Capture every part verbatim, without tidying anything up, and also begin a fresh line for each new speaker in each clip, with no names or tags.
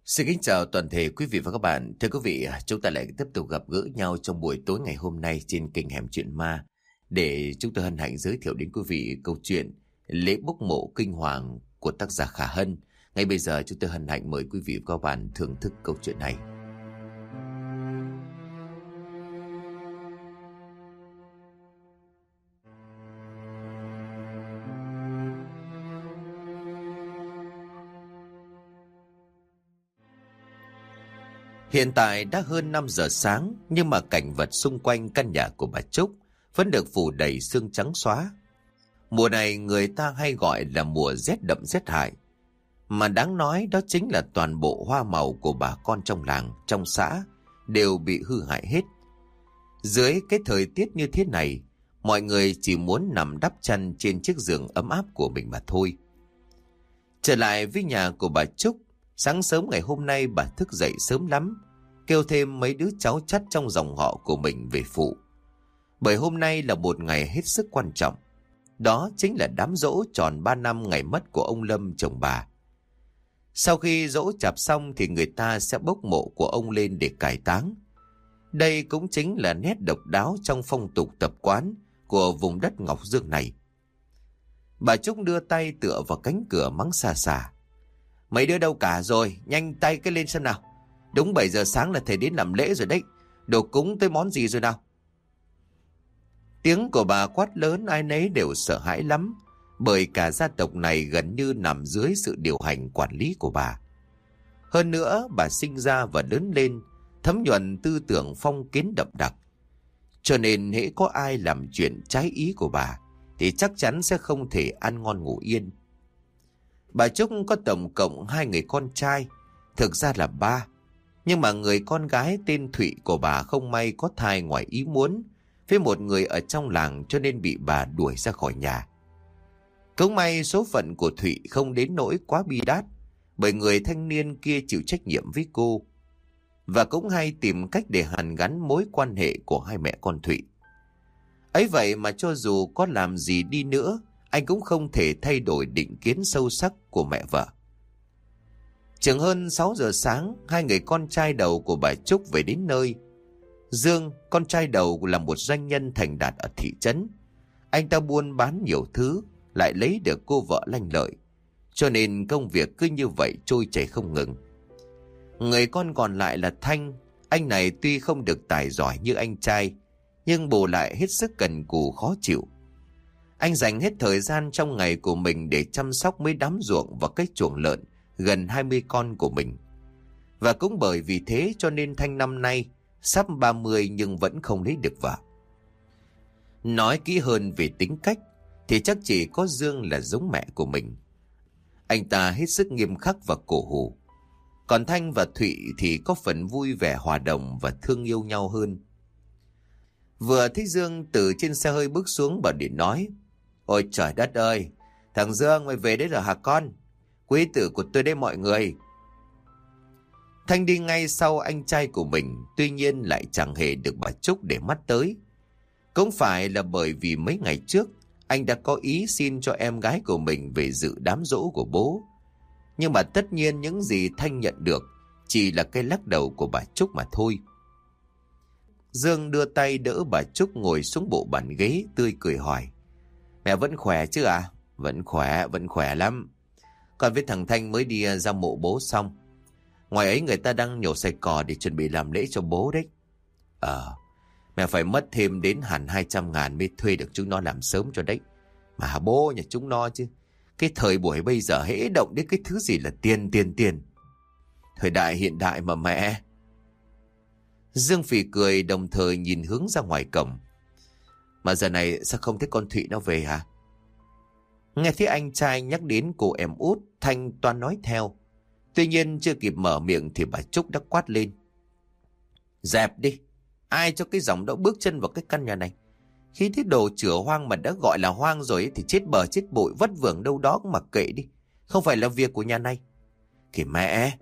Xin kính chào toàn thể quý vị và các bạn. Thưa quý vị, chúng ta lại tiếp tục gặp gỡ nhau trong buổi tối ngày hôm nay trên kênh Hẻm Chuyện Ma để chúng tôi hân hạnh giới thiệu đến quý vị câu chuyện Lễ bốc mộ kinh hoàng của tác giả Khả Hân. Ngay bây giờ chúng tôi hân hạnh mời quý vị và các bạn thưởng thức câu chuyện này. Hiện tại đã hơn năm giờ sáng, nhưng mà cảnh vật xung quanh căn nhà của bà Trúc vẫn được phủ đầy sương trắng xóa. Mùa này người ta hay gọi là mùa rét đậm rét hại. Mà đáng nói đó chính là toàn bộ hoa màu của bà con trong làng, trong xã đều bị hư hại hết. Dưới cái thời tiết như thế này, mọi người chỉ muốn nằm đắp chăn trên chiếc giường ấm áp của mình mà thôi. Trở lại với nhà của bà Trúc, sáng sớm ngày hôm nay bà thức dậy sớm lắm, kêu thêm mấy đứa cháu chắt trong dòng họ của mình về phụ. Bởi hôm nay là một ngày hết sức quan trọng. Đó chính là đám giỗ tròn ba năm ngày mất của ông Lâm chồng bà. Sau khi giỗ chạp xong thì người ta sẽ bốc mộ của ông lên để cải táng. Đây cũng chính là nét độc đáo trong phong tục tập quán của vùng đất Ngọc Dương này. Bà Trúc đưa tay tựa vào cánh cửa mắng xà xà. Mấy đứa đâu cả rồi, nhanh tay cái lên xem nào. Đúng bảy giờ sáng là thầy đến làm lễ rồi đấy. Đồ cúng tới món gì rồi nào? Tiếng của bà quát lớn ai nấy đều sợ hãi lắm, bởi cả gia tộc này gần như nằm dưới sự điều hành quản lý của bà. Hơn nữa bà sinh ra và lớn lên thấm nhuần tư tưởng phong kiến đậm đặc. Cho nên hễ có ai làm chuyện trái ý của bà thì chắc chắn sẽ không thể ăn ngon ngủ yên. Bà Trúc có tổng cộng hai người con trai, thực ra là ba. Nhưng mà người con gái tên Thụy của bà không may có thai ngoài ý muốn với một người ở trong làng, cho nên bị bà đuổi ra khỏi nhà. Cũng may số phận của Thụy không đến nỗi quá bi đát, bởi người thanh niên kia chịu trách nhiệm với cô và cũng hay tìm cách để hàn gắn mối quan hệ của hai mẹ con Thụy. Ấy vậy mà cho dù có làm gì đi nữa, anh cũng không thể thay đổi định kiến sâu sắc của mẹ vợ. Chừng hơn sáu giờ sáng, hai người con trai đầu của bà Trúc về đến nơi. Dương, con trai đầu, là một doanh nhân thành đạt ở thị trấn. Anh ta buôn bán nhiều thứ, lại lấy được cô vợ lanh lợi, cho nên công việc cứ như vậy trôi chảy không ngừng. Người con còn lại là Thanh. Anh này tuy không được tài giỏi như anh trai, nhưng bù lại hết sức cần cù khó chịu. Anh dành hết thời gian trong ngày của mình để chăm sóc mấy đám ruộng và cái chuồng lợn gần hai mươi con của mình. Và cũng bởi vì thế cho nên Thanh năm nay sắp ba mươi nhưng vẫn không lấy được vợ. Nói kỹ hơn về tính cách thì chắc chỉ có Dương là giống mẹ của mình. Anh ta hết sức nghiêm khắc và cổ hủ. Còn Thanh và Thụy thì có phần vui vẻ hòa đồng và thương yêu nhau hơn. Vừa thấy Dương từ trên xe hơi bước xuống, bà Điện nói: Ôi trời đất ơi, thằng Dương mày về đấy rồi hả con? Quý tử của tôi đây mọi người. Thanh đi ngay sau anh trai của mình, tuy nhiên lại chẳng hề được bà Trúc để mắt tới. Cũng phải là bởi vì mấy ngày trước anh đã có ý xin cho em gái của mình về dự đám giỗ của bố. Nhưng mà tất nhiên những gì Thanh nhận được chỉ là cái lắc đầu của bà Trúc mà thôi. Dương đưa tay đỡ bà Trúc ngồi xuống bộ bàn ghế, tươi cười hỏi: Mẹ vẫn khỏe chứ à? Vẫn khỏe, vẫn khỏe lắm. Con với thằng Thanh mới đi ra mộ bố xong. Ngoài ấy người ta đang nhổ sạch cỏ để chuẩn bị làm lễ cho bố đấy. Ờ, mẹ phải mất thêm đến hẳn hai trăm ngàn mới thuê được chúng nó làm sớm cho đấy. Mà bố nhà chúng nó chứ. Cái thời buổi bây giờ hễ động đến cái thứ gì là tiền tiền tiền. Thời đại hiện đại mà mẹ. Dương phì cười, đồng thời nhìn hướng ra ngoài cổng. Mà giờ này sao không thấy con Thụy nó về hả? Nghe thấy anh trai nhắc đến cô em út, Thanh toan nói theo. Tuy nhiên chưa kịp mở miệng thì bà Trúc đã quát lên: Dẹp đi! Ai cho cái giọng đó bước chân vào cái căn nhà này? Khi thấy đồ chửa hoang mà đã gọi là hoang rồi thì chết bờ chết bụi vất vưởng đâu đó cũng mặc kệ đi. Không phải là việc của nhà này. Kìa mẹ!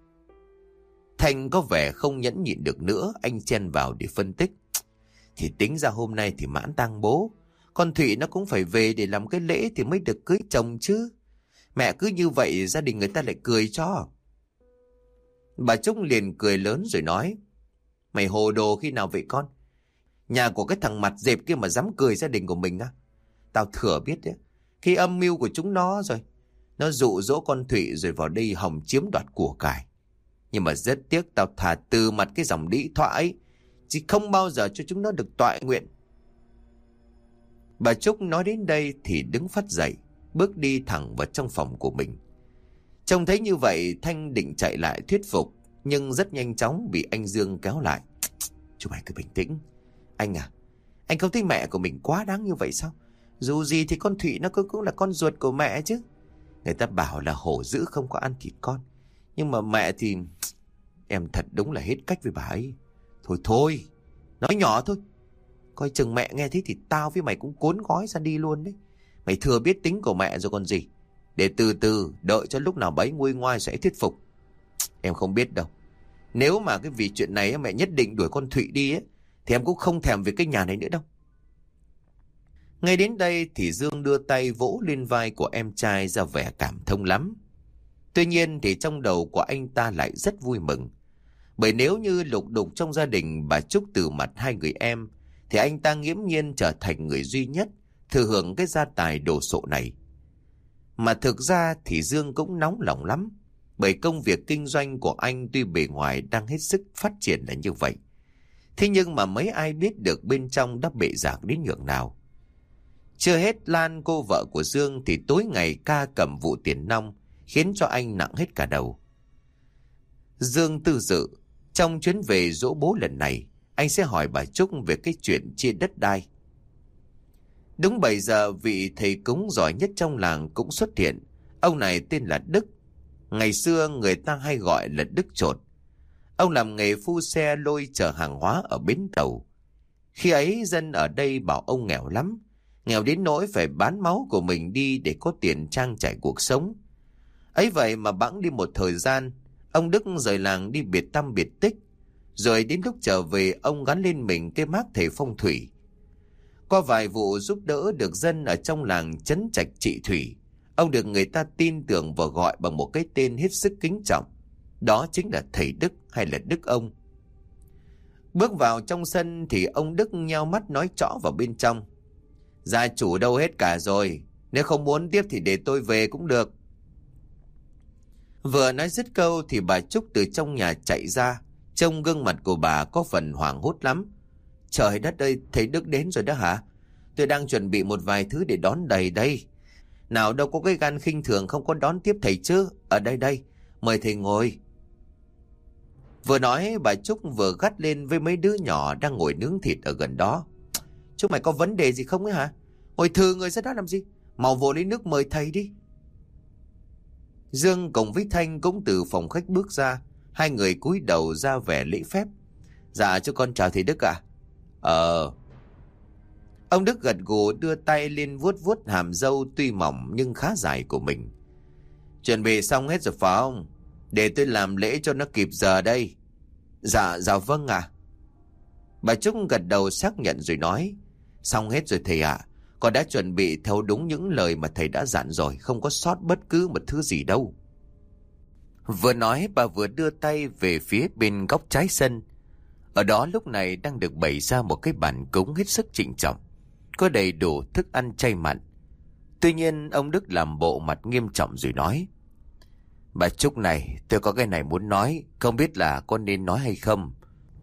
Thanh có vẻ không nhẫn nhịn được nữa, anh chen vào để phân tích. Thì tính ra hôm nay thì mãn tang bố, con Thụy nó cũng phải về để làm cái lễ thì mới được cưới chồng chứ. Mẹ cứ như vậy gia đình người ta lại cười cho. Bà Trúc liền cười lớn rồi nói: Mày hồ đồ khi nào vậy con? Nhà của cái thằng mặt dẹp kia mà dám cười gia đình của mình á? Tao thừa biết đấy, khi âm mưu của chúng nó rồi. Nó dụ dỗ con Thụy rồi vào đây hòng chiếm đoạt của cải. Nhưng mà rất tiếc tao thà từ mặt cái dòng đĩ thoại ấy, chứ không bao giờ cho chúng nó được toại nguyện. Bà Trúc nói đến đây thì đứng phắt dậy, bước đi thẳng vào trong phòng của mình. Trông thấy như vậy, Thanh định chạy lại thuyết phục, nhưng rất nhanh chóng bị anh Dương kéo lại. Chú mày cứ bình tĩnh. Anh à, anh không thấy mẹ của mình quá đáng như vậy sao? Dù gì thì con Thụy nó cũng, cũng là con ruột của mẹ chứ. Người ta bảo là hổ dữ không có ăn thịt con. Nhưng mà mẹ thì... Em thật đúng là hết cách với bà ấy. Thôi thôi, nói nhỏ thôi. Coi chừng mẹ nghe thấy thì tao với mày cũng cuốn gói ra đi luôn đấy. Mày thừa biết tính của mẹ rồi còn gì. Để từ từ, đợi cho lúc nào bấy nguôi ngoai sẽ thuyết phục. Em không biết đâu. Nếu mà cái vì chuyện này mẹ nhất định đuổi con Thụy đi ấy, thì em cũng không thèm về cái nhà này nữa đâu. Ngay đến đây thì Dương đưa tay vỗ lên vai của em trai ra vẻ cảm thông lắm. Tuy nhiên thì trong đầu của anh ta lại rất vui mừng. Bởi nếu như lục đục trong gia đình bà Trúc từ mặt hai người em, thì anh ta nghiễm nhiên trở thành người duy nhất thừa hưởng cái gia tài đồ sộ này. Mà thực ra thì Dương cũng nóng lòng lắm. Bởi công việc kinh doanh của anh tuy bề ngoài đang hết sức phát triển là như vậy. Thế nhưng mà mấy ai biết được bên trong đã bệ rạc đến nhường nào. Chưa hết, Lan cô vợ của Dương thì tối ngày ca cầm vụ tiền nong, khiến cho anh nặng hết cả đầu. Dương tư dự, trong chuyến về dỗ bố lần này, anh sẽ hỏi bà Trúc về cái chuyện chia đất đai. Đúng bảy giờ, vị thầy cúng giỏi nhất trong làng cũng xuất hiện. Ông này tên là Đức. Ngày xưa người ta hay gọi là Đức Chột. Ông làm nghề phu xe lôi chở hàng hóa ở bến tàu. Khi ấy dân ở đây bảo ông nghèo lắm. Nghèo đến nỗi phải bán máu của mình đi để có tiền trang trải cuộc sống. Ấy vậy mà bẵng đi một thời gian, ông Đức rời làng đi biệt tăm biệt tích. Rồi đến lúc trở về, ông gắn lên mình cái mác thầy phong thủy. Qua vài vụ giúp đỡ được dân ở trong làng trấn trạch trị thủy, ông được người ta tin tưởng và gọi bằng một cái tên hết sức kính trọng. Đó chính là thầy Đức hay là Đức ông. Bước vào trong sân thì ông Đức nheo mắt nói trõ vào bên trong: Gia chủ đâu hết cả rồi, nếu không muốn tiếp thì để tôi về cũng được. Vừa nói dứt câu thì bà Trúc từ trong nhà chạy ra. Trông gương mặt của bà có phần hoảng hốt lắm. Trời đất ơi, thầy Đức đến rồi đó hả? Tôi đang chuẩn bị một vài thứ để đón đầy đây. Nào đâu có cái gan khinh thường không có đón tiếp thầy chứ. Ở đây đây, mời thầy ngồi. Vừa nói bà Trúc vừa gắt lên với mấy đứa nhỏ đang ngồi nướng thịt ở gần đó: Chúng mày có vấn đề gì không ấy hả? Ngồi thừ người ra đó làm gì? Mau vô lấy nước mời thầy đi. Dương cùng với Thanh cũng từ phòng khách bước ra. Hai người cúi đầu ra vẻ lễ phép. Dạ cho con chào thầy Đức ạ. Ờ. Ông Đức gật gù đưa tay lên vuốt vuốt hàm râu tuy mỏng nhưng khá dài của mình. Chuẩn bị xong hết rồi phải không? Để tôi làm lễ cho nó kịp giờ đây. Dạ, dạ vâng ạ. Bà Trúc gật đầu xác nhận rồi nói: Xong hết rồi thầy ạ. Con đã chuẩn bị theo đúng những lời mà thầy đã dặn rồi, không có sót bất cứ một thứ gì đâu. Vừa nói bà vừa đưa tay về phía bên góc trái sân. Ở đó lúc này đang được bày ra một cái bàn cúng hết sức trịnh trọng, có đầy đủ thức ăn chay mặn. Tuy nhiên ông Đức làm bộ mặt nghiêm trọng rồi nói: Bà Trúc này, tôi có cái này muốn nói, không biết là con nên nói hay không.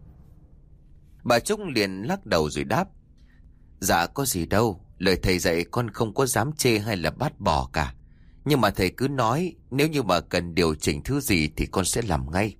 Bà Trúc liền lắc đầu rồi đáp: Dạ có gì đâu, lời thầy dạy con không có dám chê hay là bát bỏ cả. Nhưng mà thầy cứ nói, nếu như mà cần điều chỉnh thứ gì thì con sẽ làm ngay.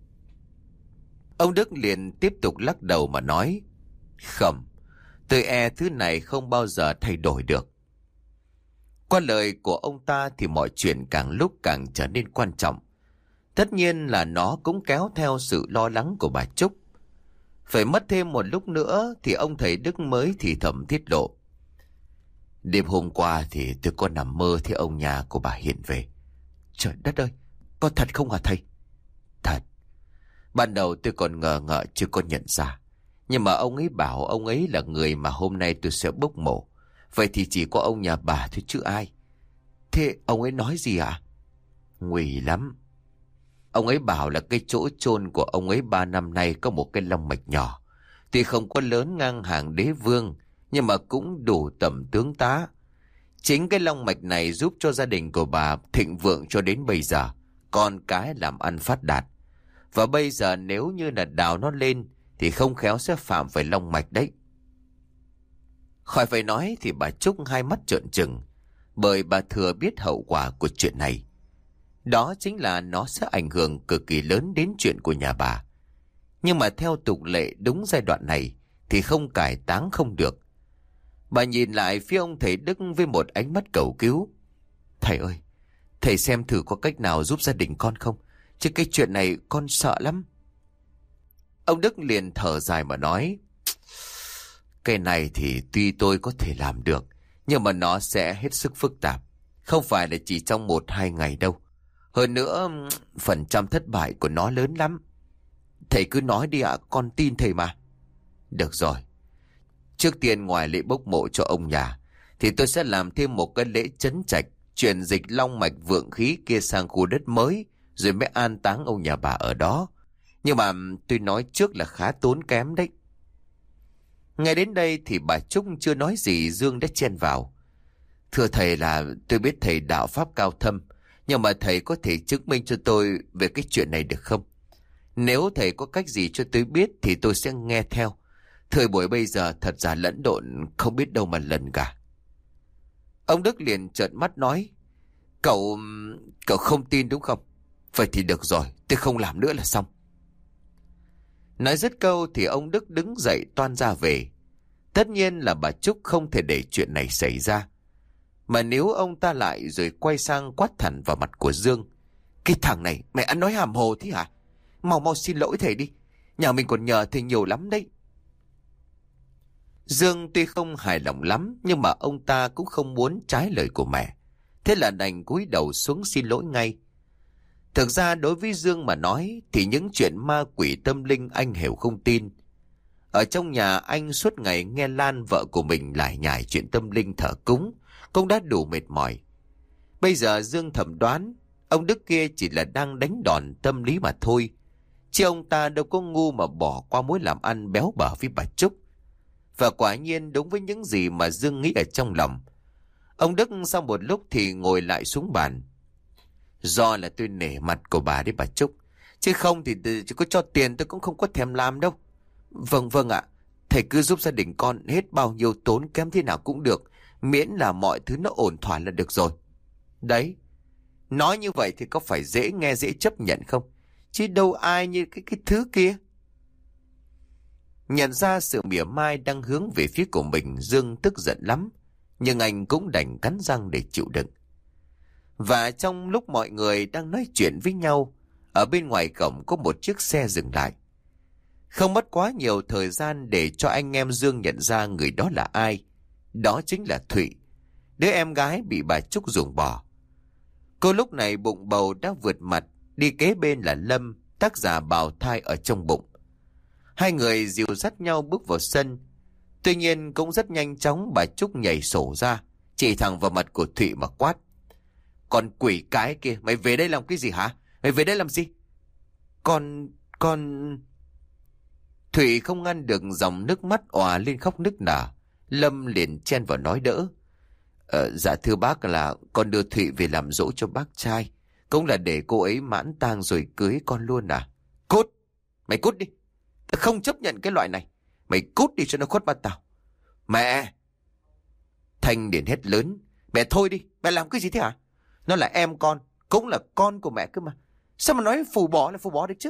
Ông Đức liền tiếp tục lắc đầu mà nói: Không, tôi e thứ này không bao giờ thay đổi được. Qua lời của ông ta thì mọi chuyện càng lúc càng trở nên quan trọng. Tất nhiên là nó cũng kéo theo sự lo lắng của bà Trúc. Phải mất thêm một lúc nữa thì ông thầy Đức mới thì thầm tiết lộ: Đêm hôm qua thì tôi có nằm mơ thấy ông nhà của bà hiện về. Trời đất ơi, có thật không hả thầy? Thật. Ban đầu tôi còn ngờ ngợ chưa có nhận ra. Nhưng mà ông ấy bảo ông ấy là người mà hôm nay tôi sẽ bốc mộ. Vậy thì chỉ có ông nhà bà thôi chứ ai. Thế ông ấy nói gì ạ? Nguy lắm. Ông ấy bảo là cái chỗ chôn của ông ấy ba năm nay có một cái long mạch nhỏ. Tuy không có lớn ngang hàng đế vương, nhưng mà cũng đủ tầm tướng tá. Chính cái long mạch này giúp cho gia đình của bà thịnh vượng cho đến bây giờ, con cái làm ăn phát đạt. Và bây giờ nếu như là đào nó lên thì không khéo sẽ phạm phải long mạch đấy. Khỏi phải nói thì bà Trúc hai mắt trợn trừng, bởi bà thừa biết hậu quả của chuyện này. Đó chính là nó sẽ ảnh hưởng cực kỳ lớn đến chuyện của nhà bà. Nhưng mà theo tục lệ đúng giai đoạn này thì không cải táng không được. Bà nhìn lại phía ông thầy Đức với một ánh mắt cầu cứu. Thầy ơi, thầy xem thử có cách nào giúp gia đình con không? Chứ cái chuyện này con sợ lắm. Ông Đức liền thở dài mà nói. Cái này thì tuy tôi có thể làm được, nhưng mà nó sẽ hết sức phức tạp. Không phải là chỉ trong một hai ngày đâu. Hơn nữa, phần trăm thất bại của nó lớn lắm. Thầy cứ nói đi ạ, con tin thầy mà. Được rồi. Trước tiên ngoài lễ bốc mộ cho ông nhà, thì tôi sẽ làm thêm một cái lễ trấn trạch, chuyển dịch long mạch vượng khí kia sang khu đất mới, rồi mới an táng ông nhà bà ở đó. Nhưng mà tôi nói trước là khá tốn kém đấy. Ngay đến đây thì bà Trúc chưa nói gì, Dương đã chen vào. Thưa thầy là tôi biết thầy đạo pháp cao thâm, nhưng mà thầy có thể chứng minh cho tôi về cái chuyện này được không? Nếu thầy có cách gì cho tôi biết thì tôi sẽ nghe theo. Thời buổi bây giờ thật ra lẫn lộn, không biết đâu mà lần cả. Ông Đức liền trợn mắt nói. Cậu... cậu không tin đúng không? Vậy thì được rồi, tôi không làm nữa là xong. Nói dứt câu thì ông Đức đứng dậy toan ra về. Tất nhiên là bà Trúc không thể để chuyện này xảy ra. Mà nếu ông ta lại rồi quay sang quát thẳng vào mặt của Dương. Cái thằng này, mẹ ăn nói hàm hồ thế hả? Mau mau xin lỗi thầy đi. Nhà mình còn nhờ thầy nhiều lắm đấy. Dương tuy không hài lòng lắm, nhưng mà ông ta cũng không muốn trái lời của mẹ. Thế là đành cúi đầu xuống xin lỗi ngay. Thực ra đối với Dương mà nói thì những chuyện ma quỷ tâm linh anh đều không tin. Ở trong nhà anh suốt ngày nghe Lan vợ của mình lải nhải chuyện tâm linh thờ cúng, cũng đã đủ mệt mỏi. Bây giờ Dương thẩm đoán ông Đức kia chỉ là đang đánh đòn tâm lý mà thôi. Chứ ông ta đâu có ngu mà bỏ qua mối làm ăn béo bở với bà Trúc. Và quả nhiên đúng với những gì mà Dương nghĩ ở trong lòng. Ông Đức sau một lúc thì ngồi lại xuống bàn. Do là tôi nể mặt của bà đấy bà Trúc, chứ không thì chỉ có cho tiền tôi cũng không có thèm làm đâu. Vâng vâng ạ, thầy cứ giúp gia đình con hết bao nhiêu tốn kém thế nào cũng được, miễn là mọi thứ nó ổn thỏa là được rồi. Đấy, nói như vậy thì có phải dễ nghe dễ chấp nhận không? Chứ đâu ai như cái, cái thứ kia. Nhận ra sự mỉa mai đang hướng về phía của mình, Dương tức giận lắm, nhưng anh cũng đành cắn răng để chịu đựng. Và trong lúc mọi người đang nói chuyện với nhau, ở bên ngoài cổng có một chiếc xe dừng lại. Không mất quá nhiều thời gian để cho anh em Dương nhận ra người đó là ai. Đó chính là Thụy, đứa em gái bị bà Trúc ruồng bỏ. Cô lúc này bụng bầu đã vượt mặt, đi kế bên là Lâm, tác giả bào thai ở trong bụng. Hai người dìu dắt nhau bước vào sân. Tuy nhiên cũng rất nhanh chóng bà Trúc nhảy sổ ra, chỉ thẳng vào mặt của Thụy mà quát. Con quỷ cái kia, mày về đây làm cái gì hả? Mày về đây làm gì? Con... con... Thụy không ngăn được dòng nước mắt òa lên khóc nức nở. Lâm liền chen vào nói đỡ. Ờ, dạ thưa bác là con đưa Thụy về làm dỗ cho bác trai. Cũng là để cô ấy mãn tang rồi cưới con luôn à? Cút! Mày cút đi! Tao không chấp nhận cái loại này. Mày cút đi cho nó khuất mắt tao. Mẹ! Thanh liền hét lớn. Mẹ thôi đi, mẹ làm cái gì thế hả? Nó là em con, cũng là con của mẹ cơ mà. Sao mà nói phù bỏ là phù bỏ được chứ?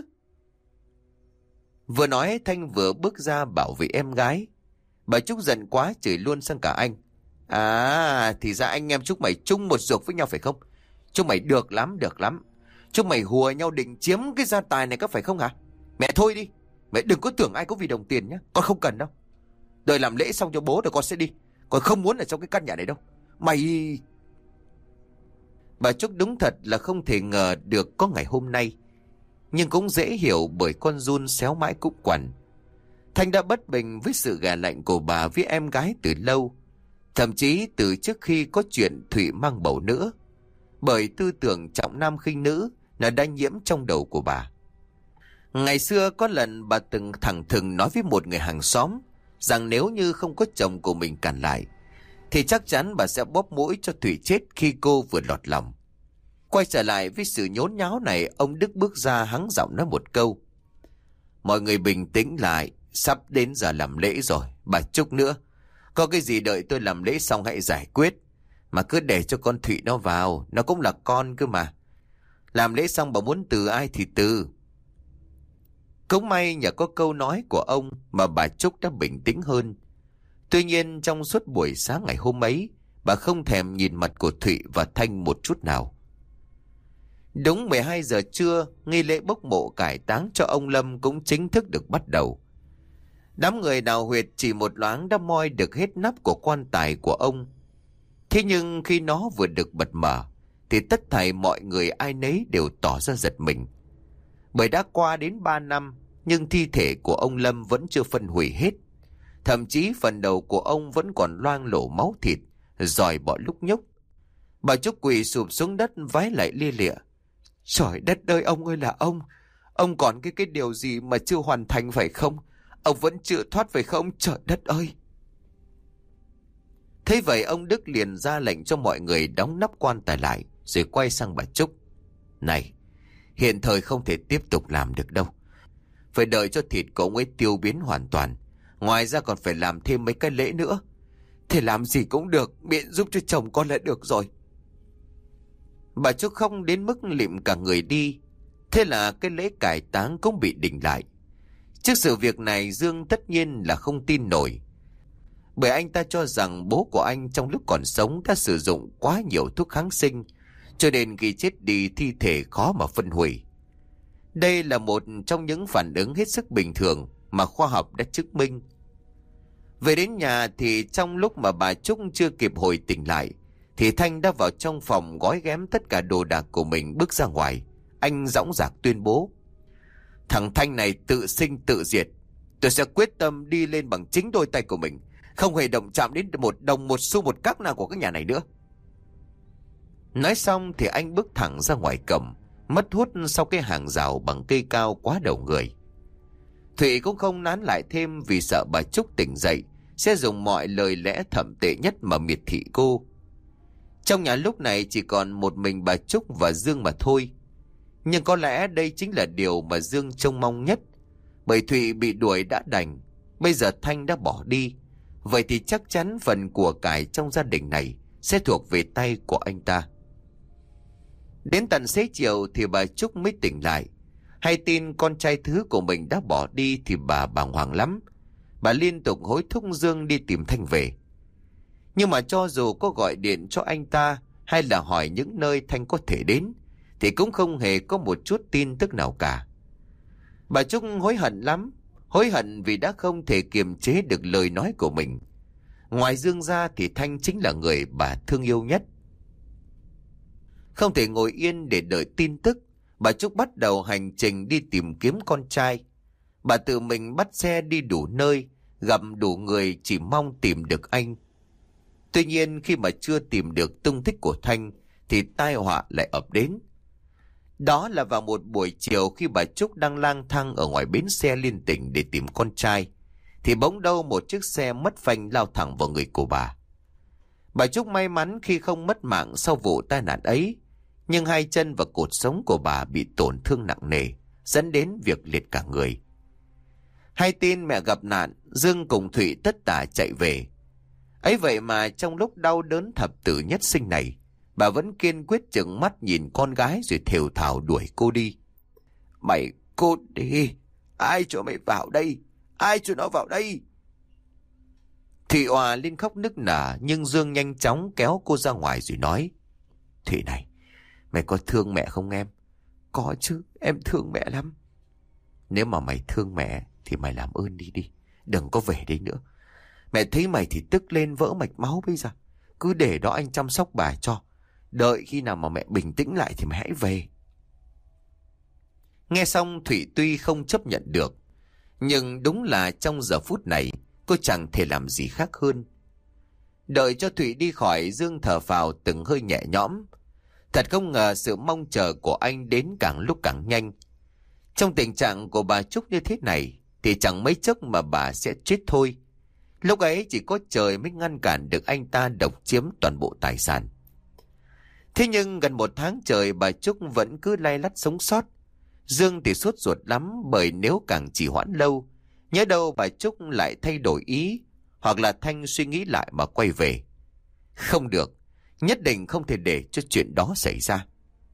Vừa nói Thanh vừa bước ra bảo vệ em gái. Bà Trúc giận quá chửi luôn sang cả anh. À, thì ra anh em Trúc mày chung một ruột với nhau phải không? Chúng mày được lắm, được lắm. Chúng mày hùa nhau định chiếm cái gia tài này có phải không hả? Mẹ thôi đi. Mẹ đừng có tưởng ai có vì đồng tiền nhé. Con không cần đâu. Đợi làm lễ xong cho bố rồi con sẽ đi. Con không muốn ở trong cái căn nhà này đâu. Mày... Bà Trúc đúng thật là không thể ngờ được có ngày hôm nay. Nhưng cũng dễ hiểu bởi con run xéo mãi cũng quằn. Thanh đã bất bình với sự gà lạnh của bà với em gái từ lâu. Thậm chí từ trước khi có chuyện Thụy mang bầu nữa. Bởi tư tưởng trọng nam khinh nữ nó đã nhiễm trong đầu của bà. Ngày xưa có lần bà từng thẳng thừng nói với một người hàng xóm rằng nếu như không có chồng của mình cản lại thì chắc chắn bà sẽ bóp mũi cho Thủy chết khi cô vừa lọt lòng. Quay trở lại với sự nhốn nháo này, ông Đức bước ra hắng giọng nói một câu: mọi người bình tĩnh lại, sắp đến giờ làm lễ rồi. Bà Trúc nữa, có cái gì đợi tôi làm lễ xong hãy giải quyết, mà cứ để cho con Thủy nó vào, nó cũng là con cơ mà. Làm lễ xong bà muốn từ ai thì từ. Cũng may nhờ có câu nói của ông mà bà Trúc đã bình tĩnh hơn. Tuy nhiên trong suốt buổi sáng ngày hôm ấy, bà không thèm nhìn mặt của Thụy và Thanh một chút nào. Đúng mười hai giờ trưa, nghi lễ bốc mộ cải táng cho ông Lâm cũng chính thức được bắt đầu. Đám người đào huyệt chỉ một loáng đã moi được hết nắp của quan tài của ông. Thế nhưng khi nó vừa được bật mở, thì tất thảy mọi người ai nấy đều tỏ ra giật mình. Bởi đã qua đến ba năm, nhưng thi thể của ông Lâm vẫn chưa phân hủy hết. Thậm chí phần đầu của ông vẫn còn loang lổ máu thịt, giòi bọ lúc nhúc. Bà Trúc quỳ sụp xuống đất vái lại lia lịa: trời đất ơi, ông ơi là ông! Ông còn cái cái điều gì mà chưa hoàn thành phải không? Ông vẫn chưa thoát phải không? Trời đất ơi! Thế vậy ông Đức liền ra lệnh cho mọi người đóng nắp quan tài lại, rồi quay sang bà Trúc: này, hiện thời không thể tiếp tục làm được đâu. Phải đợi cho thịt của ông ấy tiêu biến hoàn toàn. Ngoài ra còn phải làm thêm mấy cái lễ nữa. Thì làm gì cũng được, miễn giúp cho chồng con là được rồi. Bà Trúc không đến mức lịm cả người đi. Thế là cái lễ cải táng cũng bị đình lại. Trước sự việc này, Dương tất nhiên là không tin nổi. Bởi anh ta cho rằng bố của anh trong lúc còn sống đã sử dụng quá nhiều thuốc kháng sinh, cho nên khi chết đi thi thể khó mà phân hủy. Đây là một trong những phản ứng hết sức bình thường mà khoa học đã chứng minh. Về đến nhà thì trong lúc mà bà Trúc chưa kịp hồi tỉnh lại, thì Thanh đã vào trong phòng gói ghém tất cả đồ đạc của mình bước ra ngoài. Anh dõng dạc tuyên bố: thằng Thanh này tự sinh tự diệt. Tôi sẽ quyết tâm đi lên bằng chính đôi tay của mình, không hề động chạm đến một đồng một xu một cắc nào của cái nhà này nữa. Nói xong thì anh bước thẳng ra ngoài cổng, mất hút sau cái hàng rào bằng cây cao quá đầu người. Thụy cũng không nán lại thêm vì sợ bà Trúc tỉnh dậy sẽ dùng mọi lời lẽ thậm tệ nhất mà miệt thị cô. Trong nhà lúc này chỉ còn một mình bà Trúc và Dương mà thôi. Nhưng có lẽ đây chính là điều mà Dương trông mong nhất. Bởi Thụy bị đuổi đã đành, bây giờ Thanh đã bỏ đi, vậy thì chắc chắn phần của cải trong gia đình này sẽ thuộc về tay của anh ta. Đến tận xế chiều thì bà Trúc mới tỉnh lại. Hay tin con trai thứ của mình đã bỏ đi thì bà bàng hoàng lắm. Bà liên tục hối thúc Dương đi tìm Thanh về. Nhưng mà cho dù có gọi điện cho anh ta hay là hỏi những nơi Thanh có thể đến, thì cũng không hề có một chút tin tức nào cả. Bà Trúc hối hận lắm. Hối hận vì đã không thể kiềm chế được lời nói của mình. Ngoài Dương ra thì Thanh chính là người bà thương yêu nhất. Không thể ngồi yên để đợi tin tức, bà Trúc bắt đầu hành trình đi tìm kiếm con trai. Bà tự mình bắt xe đi đủ nơi, gặp đủ người chỉ mong tìm được anh. Tuy nhiên khi mà chưa tìm được tung tích của Thanh thì tai họa lại ập đến. Đó là vào một buổi chiều khi bà Trúc đang lang thang ở ngoài bến xe liên tỉnh để tìm con trai, thì bỗng đâu một chiếc xe mất phanh lao thẳng vào người của bà. Bà Trúc may mắn khi không mất mạng sau vụ tai nạn ấy, nhưng hai chân và cột sống của bà bị tổn thương nặng nề, dẫn đến việc liệt cả người. Hay tin mẹ gặp nạn, Dương cùng Thụy tất tả chạy về. Ấy vậy mà trong lúc đau đớn thập tử nhất sinh này, bà vẫn kiên quyết trừng mắt nhìn con gái rồi thều thào đuổi cô đi. Mày cút đi! Ai cho mày vào đây? Ai cho nó vào đây? Thụy òa lên khóc nức nở, nhưng Dương nhanh chóng kéo cô ra ngoài rồi nói: Thụy này, mày có thương mẹ không em? Có chứ, em thương mẹ lắm. Nếu mà mày thương mẹ thì mày làm ơn đi đi, đừng có về đây nữa. Mẹ thấy mày thì tức lên vỡ mạch máu bây giờ. Cứ để đó anh chăm sóc bà cho. Đợi khi nào mà mẹ bình tĩnh lại thì mày hãy về. Nghe xong Thụy tuy không chấp nhận được, nhưng đúng là trong giờ phút này cô chẳng thể làm gì khác hơn. Đợi cho Thụy đi khỏi, Dương thở phào từng hơi nhẹ nhõm. Thật không ngờ sự mong chờ của anh đến càng lúc càng nhanh. Trong tình trạng của bà Trúc như thế này thì chẳng mấy chốc mà bà sẽ chết thôi. Lúc ấy chỉ có trời mới ngăn cản được anh ta độc chiếm toàn bộ tài sản. Thế nhưng gần một tháng trời bà Trúc vẫn cứ lay lắt sống sót. Dương thì sốt ruột lắm, bởi nếu càng trì hoãn lâu, nhớ đâu bà Trúc lại thay đổi ý, hoặc là Thanh suy nghĩ lại mà quay về. Không được, nhất định không thể để cho chuyện đó xảy ra.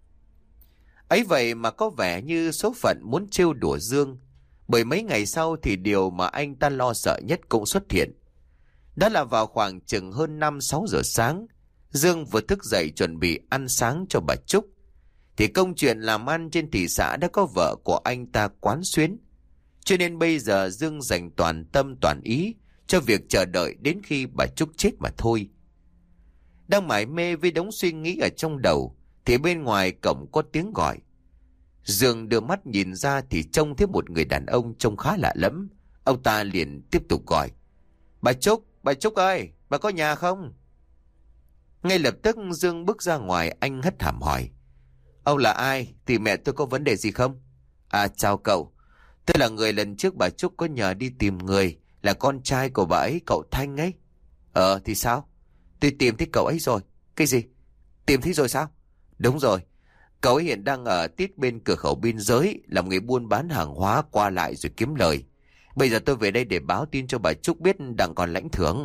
Ấy vậy mà có vẻ như số phận muốn trêu đùa Dương, bởi mấy ngày sau thì điều mà anh ta lo sợ nhất cũng xuất hiện. Đó là vào khoảng chừng hơn năm sáu giờ sáng, Dương vừa thức dậy chuẩn bị ăn sáng cho bà Trúc, thì công chuyện làm ăn trên thị xã đã có vợ của anh ta quán xuyến. Cho nên bây giờ Dương dành toàn tâm toàn ý cho việc chờ đợi đến khi bà Trúc chết mà thôi. Đang mải mê với đống suy nghĩ ở trong đầu thì bên ngoài cổng có tiếng gọi. Dương đưa mắt nhìn ra thì trông thấy một người đàn ông trông khá lạ lẫm. Ông ta liền tiếp tục gọi. Bà Trúc, bà Trúc ơi, bà có nhà không? Ngay lập tức Dương bước ra ngoài, anh hất hàm hỏi. Ông là ai? Thì mẹ tôi có vấn đề gì không? À chào cậu, tôi là người lần trước bà Trúc có nhờ đi tìm người, là con trai của bà ấy, cậu Thanh ấy. Ờ thì sao? Tôi tìm thấy cậu ấy rồi. Cái gì? Tìm thấy rồi sao? Đúng rồi, cậu ấy hiện đang ở tít bên cửa khẩu biên giới, làm người buôn bán hàng hóa qua lại rồi kiếm lời. Bây giờ tôi về đây để báo tin cho bà Trúc biết đang còn lãnh thưởng.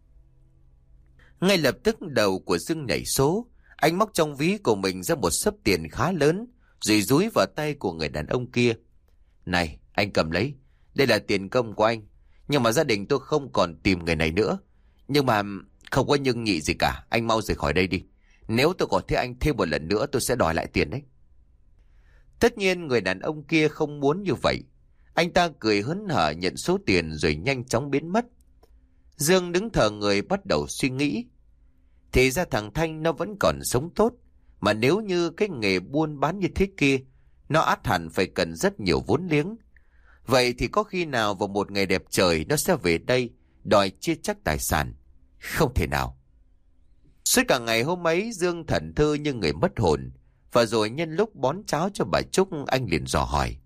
Ngay lập tức đầu của Dương nhảy số. Anh móc trong ví của mình ra một xấp tiền khá lớn, rồi dúi vào tay của người đàn ông kia. Này, anh cầm lấy. Đây là tiền công của anh. Nhưng mà gia đình tôi không còn tìm người này nữa. Nhưng mà không có nhưng nhị gì cả. Anh mau rời khỏi đây đi. Nếu tôi có thấy anh thêm một lần nữa tôi sẽ đòi lại tiền đấy. Tất nhiên người đàn ông kia không muốn như vậy. Anh ta cười hớn hở nhận số tiền rồi nhanh chóng biến mất. Dương đứng thờ người bắt đầu suy nghĩ. Thì ra thằng Thanh nó vẫn còn sống tốt. Mà nếu như cái nghề buôn bán như thế kia, nó ắt hẳn phải cần rất nhiều vốn liếng. Vậy thì có khi nào vào một ngày đẹp trời nó sẽ về đây đòi chia chác tài sản? Không thể nào. Suốt cả ngày hôm ấy Dương thẫn thơ như người mất hồn. Và rồi nhân lúc bón cháo cho bà Trúc, anh liền dò hỏi.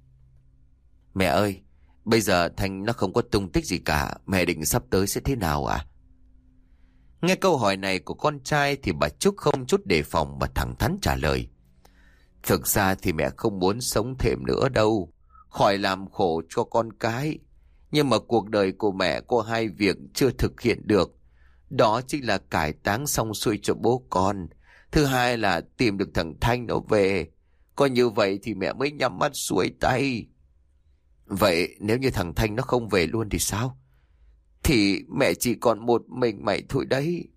Mẹ ơi, bây giờ Thanh nó không có tung tích gì cả, mẹ định sắp tới sẽ thế nào ạ? À? Nghe câu hỏi này của con trai thì bà Trúc không chút đề phòng mà thẳng thắn trả lời. Thực ra thì mẹ không muốn sống thêm nữa đâu, khỏi làm khổ cho con cái. Nhưng mà cuộc đời của mẹ có hai việc chưa thực hiện được. Đó chính là cải táng xong xuôi cho bố con. Thứ hai là tìm được thằng Thanh nó về. Có như vậy thì mẹ mới nhắm mắt xuôi tay. Vậy nếu như thằng Thanh nó không về luôn thì sao? Thì mẹ chỉ còn một mình mày thôi đấy.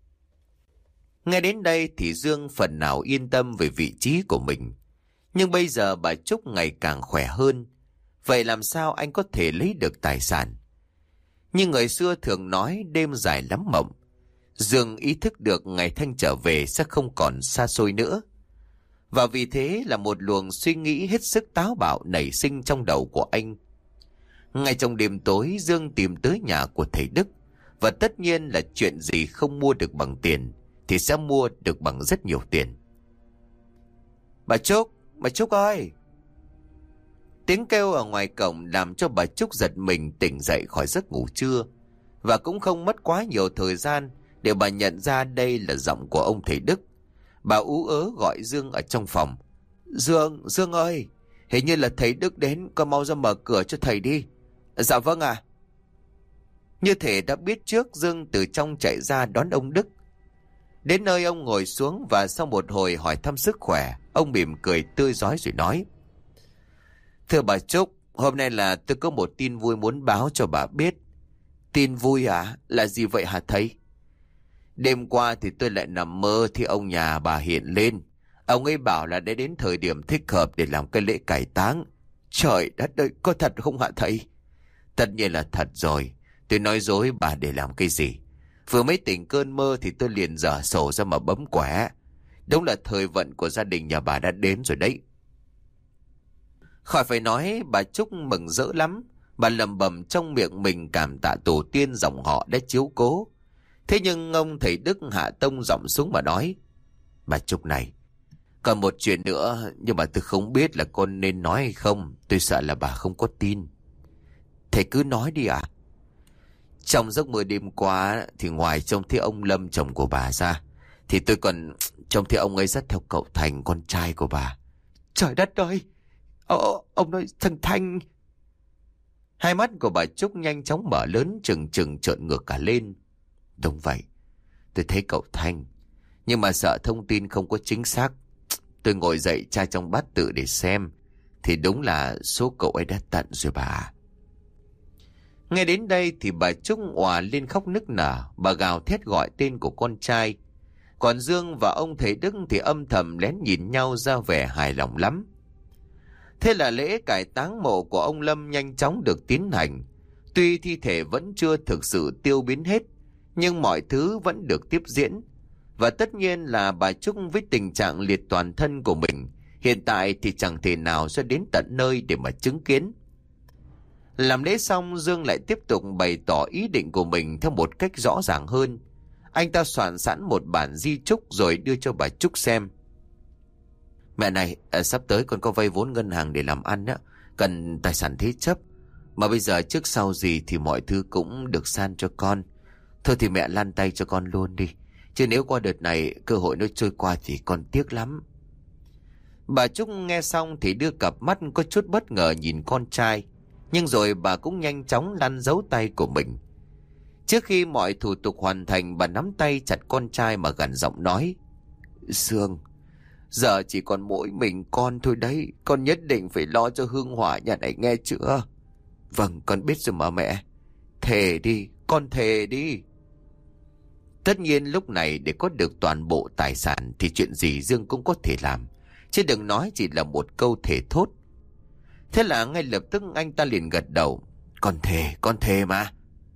Nghe đến đây thì Dương phần nào yên tâm về vị trí của mình. Nhưng bây giờ bà Trúc ngày càng khỏe hơn. Vậy làm sao anh có thể lấy được tài sản? Như người xưa thường nói đêm dài lắm mộng. Dương ý thức được ngày Thanh trở về sẽ không còn xa xôi nữa. Và vì thế là một luồng suy nghĩ hết sức táo bạo nảy sinh trong đầu của anh. Ngay trong đêm tối Dương tìm tới nhà của thầy Đức. Và tất nhiên là chuyện gì không mua được bằng tiền thì sẽ mua được bằng rất nhiều tiền. Bà Trúc, bà Trúc ơi! Tiếng kêu ở ngoài cổng làm cho bà Trúc giật mình tỉnh dậy khỏi giấc ngủ trưa. Và cũng không mất quá nhiều thời gian để bà nhận ra đây là giọng của ông thầy Đức. Bà ú ớ gọi Dương ở trong phòng. Dương, Dương ơi! Hình như là thầy Đức đến, con mau ra mở cửa cho thầy đi. Dạ vâng ạ. À. Như thể đã biết trước, Dương từ trong chạy ra đón ông Đức. Đến nơi ông ngồi xuống và sau một hồi hỏi thăm sức khỏe, ông mỉm cười tươi rói rồi nói. Thưa bà Trúc, hôm nay là tôi có một tin vui muốn báo cho bà biết. Tin vui à? Là gì vậy hả thầy? Đêm qua thì tôi lại nằm mơ thì ông nhà bà hiện lên. Ông ấy bảo là đã đến thời điểm thích hợp để làm cái lễ cải táng. Trời đất ơi, có thật không hả thầy? Tất nhiên là thật rồi. Tôi nói dối bà để làm cái gì? Vừa mới tỉnh cơn mơ thì tôi liền dở sổ ra mà bấm quẻ. Đúng là thời vận của gia đình nhà bà đã đến rồi đấy. Khỏi phải nói, bà Trúc mừng rỡ lắm. Bà lầm bầm trong miệng mình cảm tạ tổ tiên dòng họ đã chiếu cố. Thế nhưng ông thầy Đức hạ tông giọng xuống mà nói. Bà Trúc này, Còn một chuyện nữa, nhưng mà tôi không biết là con nên nói hay không. Tôi sợ là bà không có tin. Thầy cứ nói đi ạ. Trong giấc mơ đêm qua thì ngoài trông thấy ông Lâm chồng của bà ra, thì tôi còn trông thấy ông ấy dắt theo cậu Thành, con trai của bà. Trời đất ơi! Ô, ông nói thằng Thanh... Hai mắt của bà Trúc nhanh chóng mở lớn, trừng trừng trợn ngược cả lên. Đúng vậy, tôi thấy cậu Thanh, nhưng mà sợ thông tin không có chính xác. Tôi ngồi dậy tra trong bát tự để xem, thì đúng là số cậu ấy đã tận rồi bà. Nghe đến đây thì bà Trúc òa lên khóc nức nở, bà gào thét gọi tên của con trai. Còn Dương và ông thầy Đức thì âm thầm lén nhìn nhau ra vẻ hài lòng lắm. Thế là lễ cải táng mộ của ông Lâm nhanh chóng được tiến hành. Tuy thi thể vẫn chưa thực sự tiêu biến hết, nhưng mọi thứ vẫn được tiếp diễn. Và tất nhiên là bà Trúc với tình trạng liệt toàn thân của mình, hiện tại thì chẳng thể nào sẽ đến tận nơi để mà chứng kiến. Làm lễ xong, Dương lại tiếp tục bày tỏ ý định của mình theo một cách rõ ràng hơn. Anh ta soạn sẵn một bản di chúc rồi đưa cho bà Trúc xem. Mẹ này, à, sắp tới con có vay vốn ngân hàng để làm ăn á, cần tài sản thế chấp. Mà bây giờ trước sau gì thì mọi thứ cũng được san cho con. Thôi thì mẹ lăn tay cho con luôn đi. Chứ nếu qua đợt này cơ hội nó trôi qua thì con tiếc lắm. Bà Trúc nghe xong thì đưa cặp mắt có chút bất ngờ nhìn con trai. Nhưng rồi bà cũng nhanh chóng lăn giấu tay của mình. Trước khi mọi thủ tục hoàn thành, bà nắm tay chặt con trai mà gằn giọng nói. Dương, giờ chỉ còn mỗi mình con thôi đấy. Con nhất định phải lo cho hương hỏa nhà này, nghe chưa? Vâng, con biết rồi mà mẹ. Thề đi, con thề đi. Tất nhiên lúc này để có được toàn bộ tài sản thì chuyện gì Dương cũng có thể làm, chứ đừng nói chỉ là một câu thề thốt. Thế là ngay lập tức anh ta liền gật đầu. Con thề, con thề mà.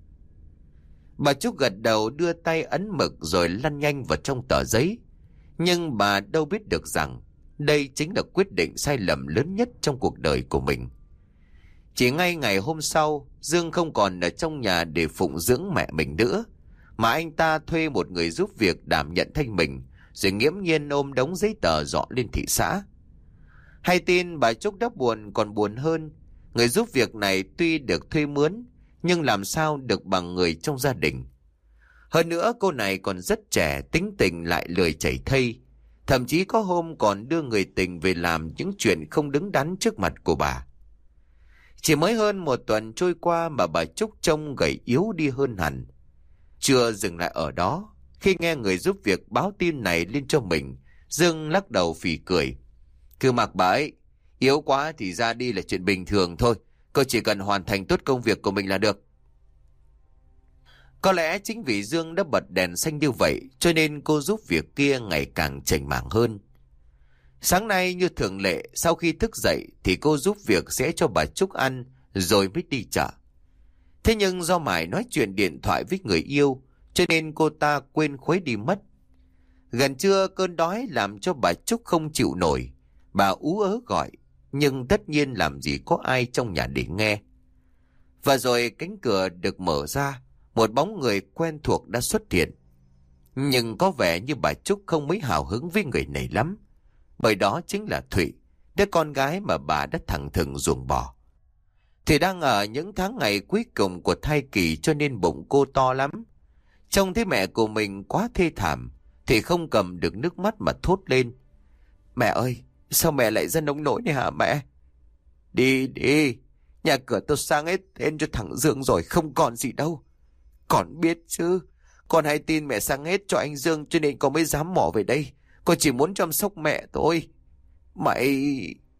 Bà Trúc gật đầu, đưa tay ấn mực rồi lăn nhanh vào trong tờ giấy. Nhưng bà đâu biết được rằng đây chính là quyết định sai lầm lớn nhất trong cuộc đời của mình. Chỉ ngay ngày hôm sau, Dương không còn ở trong nhà để phụng dưỡng mẹ mình nữa, mà anh ta thuê một người giúp việc đảm nhận thay mình, rồi nghiễm nhiên ôm đống giấy tờ dọn lên thị xã. Hay tin, bà Trúc đã buồn còn buồn hơn. Người giúp việc này tuy được thuê mướn, nhưng làm sao được bằng người trong gia đình. Hơn nữa cô này còn rất trẻ, tính tình lại lười chảy thây. Thậm chí có hôm còn đưa người tình về làm những chuyện không đứng đắn trước mặt của bà. Chỉ mới hơn một tuần trôi qua mà bà Trúc trông gầy yếu đi hơn hẳn. Chưa dừng lại ở đó, khi nghe người giúp việc báo tin này lên cho mình, Dương lắc đầu phì cười. Cứ mặc bà ấy, yếu quá thì ra đi là chuyện bình thường thôi. Cô chỉ cần hoàn thành tốt công việc của mình là được. Có lẽ chính vì Dương đã bật đèn xanh như vậy, cho nên cô giúp việc kia ngày càng chảnh mảng hơn. Sáng nay như thường lệ, sau khi thức dậy thì cô giúp việc sẽ cho bà Trúc ăn rồi mới đi chợ. Thế nhưng do mải nói chuyện điện thoại với người yêu, cho nên cô ta quên khuấy đi mất. Gần trưa cơn đói làm cho bà Trúc không chịu nổi. Bà ú ớ gọi, nhưng tất nhiên làm gì có ai trong nhà để nghe. Và rồi cánh cửa được mở ra, một bóng người quen thuộc đã xuất hiện. Nhưng có vẻ như bà Trúc không mấy hào hứng với người này lắm, bởi đó chính là Thụy, đứa con gái mà bà đã thẳng thừng ruồng bỏ. Thì đang ở những tháng ngày cuối cùng của thai kỳ, cho nên bụng cô to lắm. Trông thấy mẹ của mình quá thê thảm thì không cầm được nước mắt mà thốt lên. Mẹ ơi, sao mẹ lại ra nông nỗi này hả mẹ? Đi đi, nhà cửa tôi sang hết tên cho thằng Dương rồi, không còn gì đâu. Con biết chứ, con hay tin mẹ sang hết cho anh Dương cho nên con mới dám mò về đây. Con chỉ muốn chăm sóc mẹ thôi. Mày...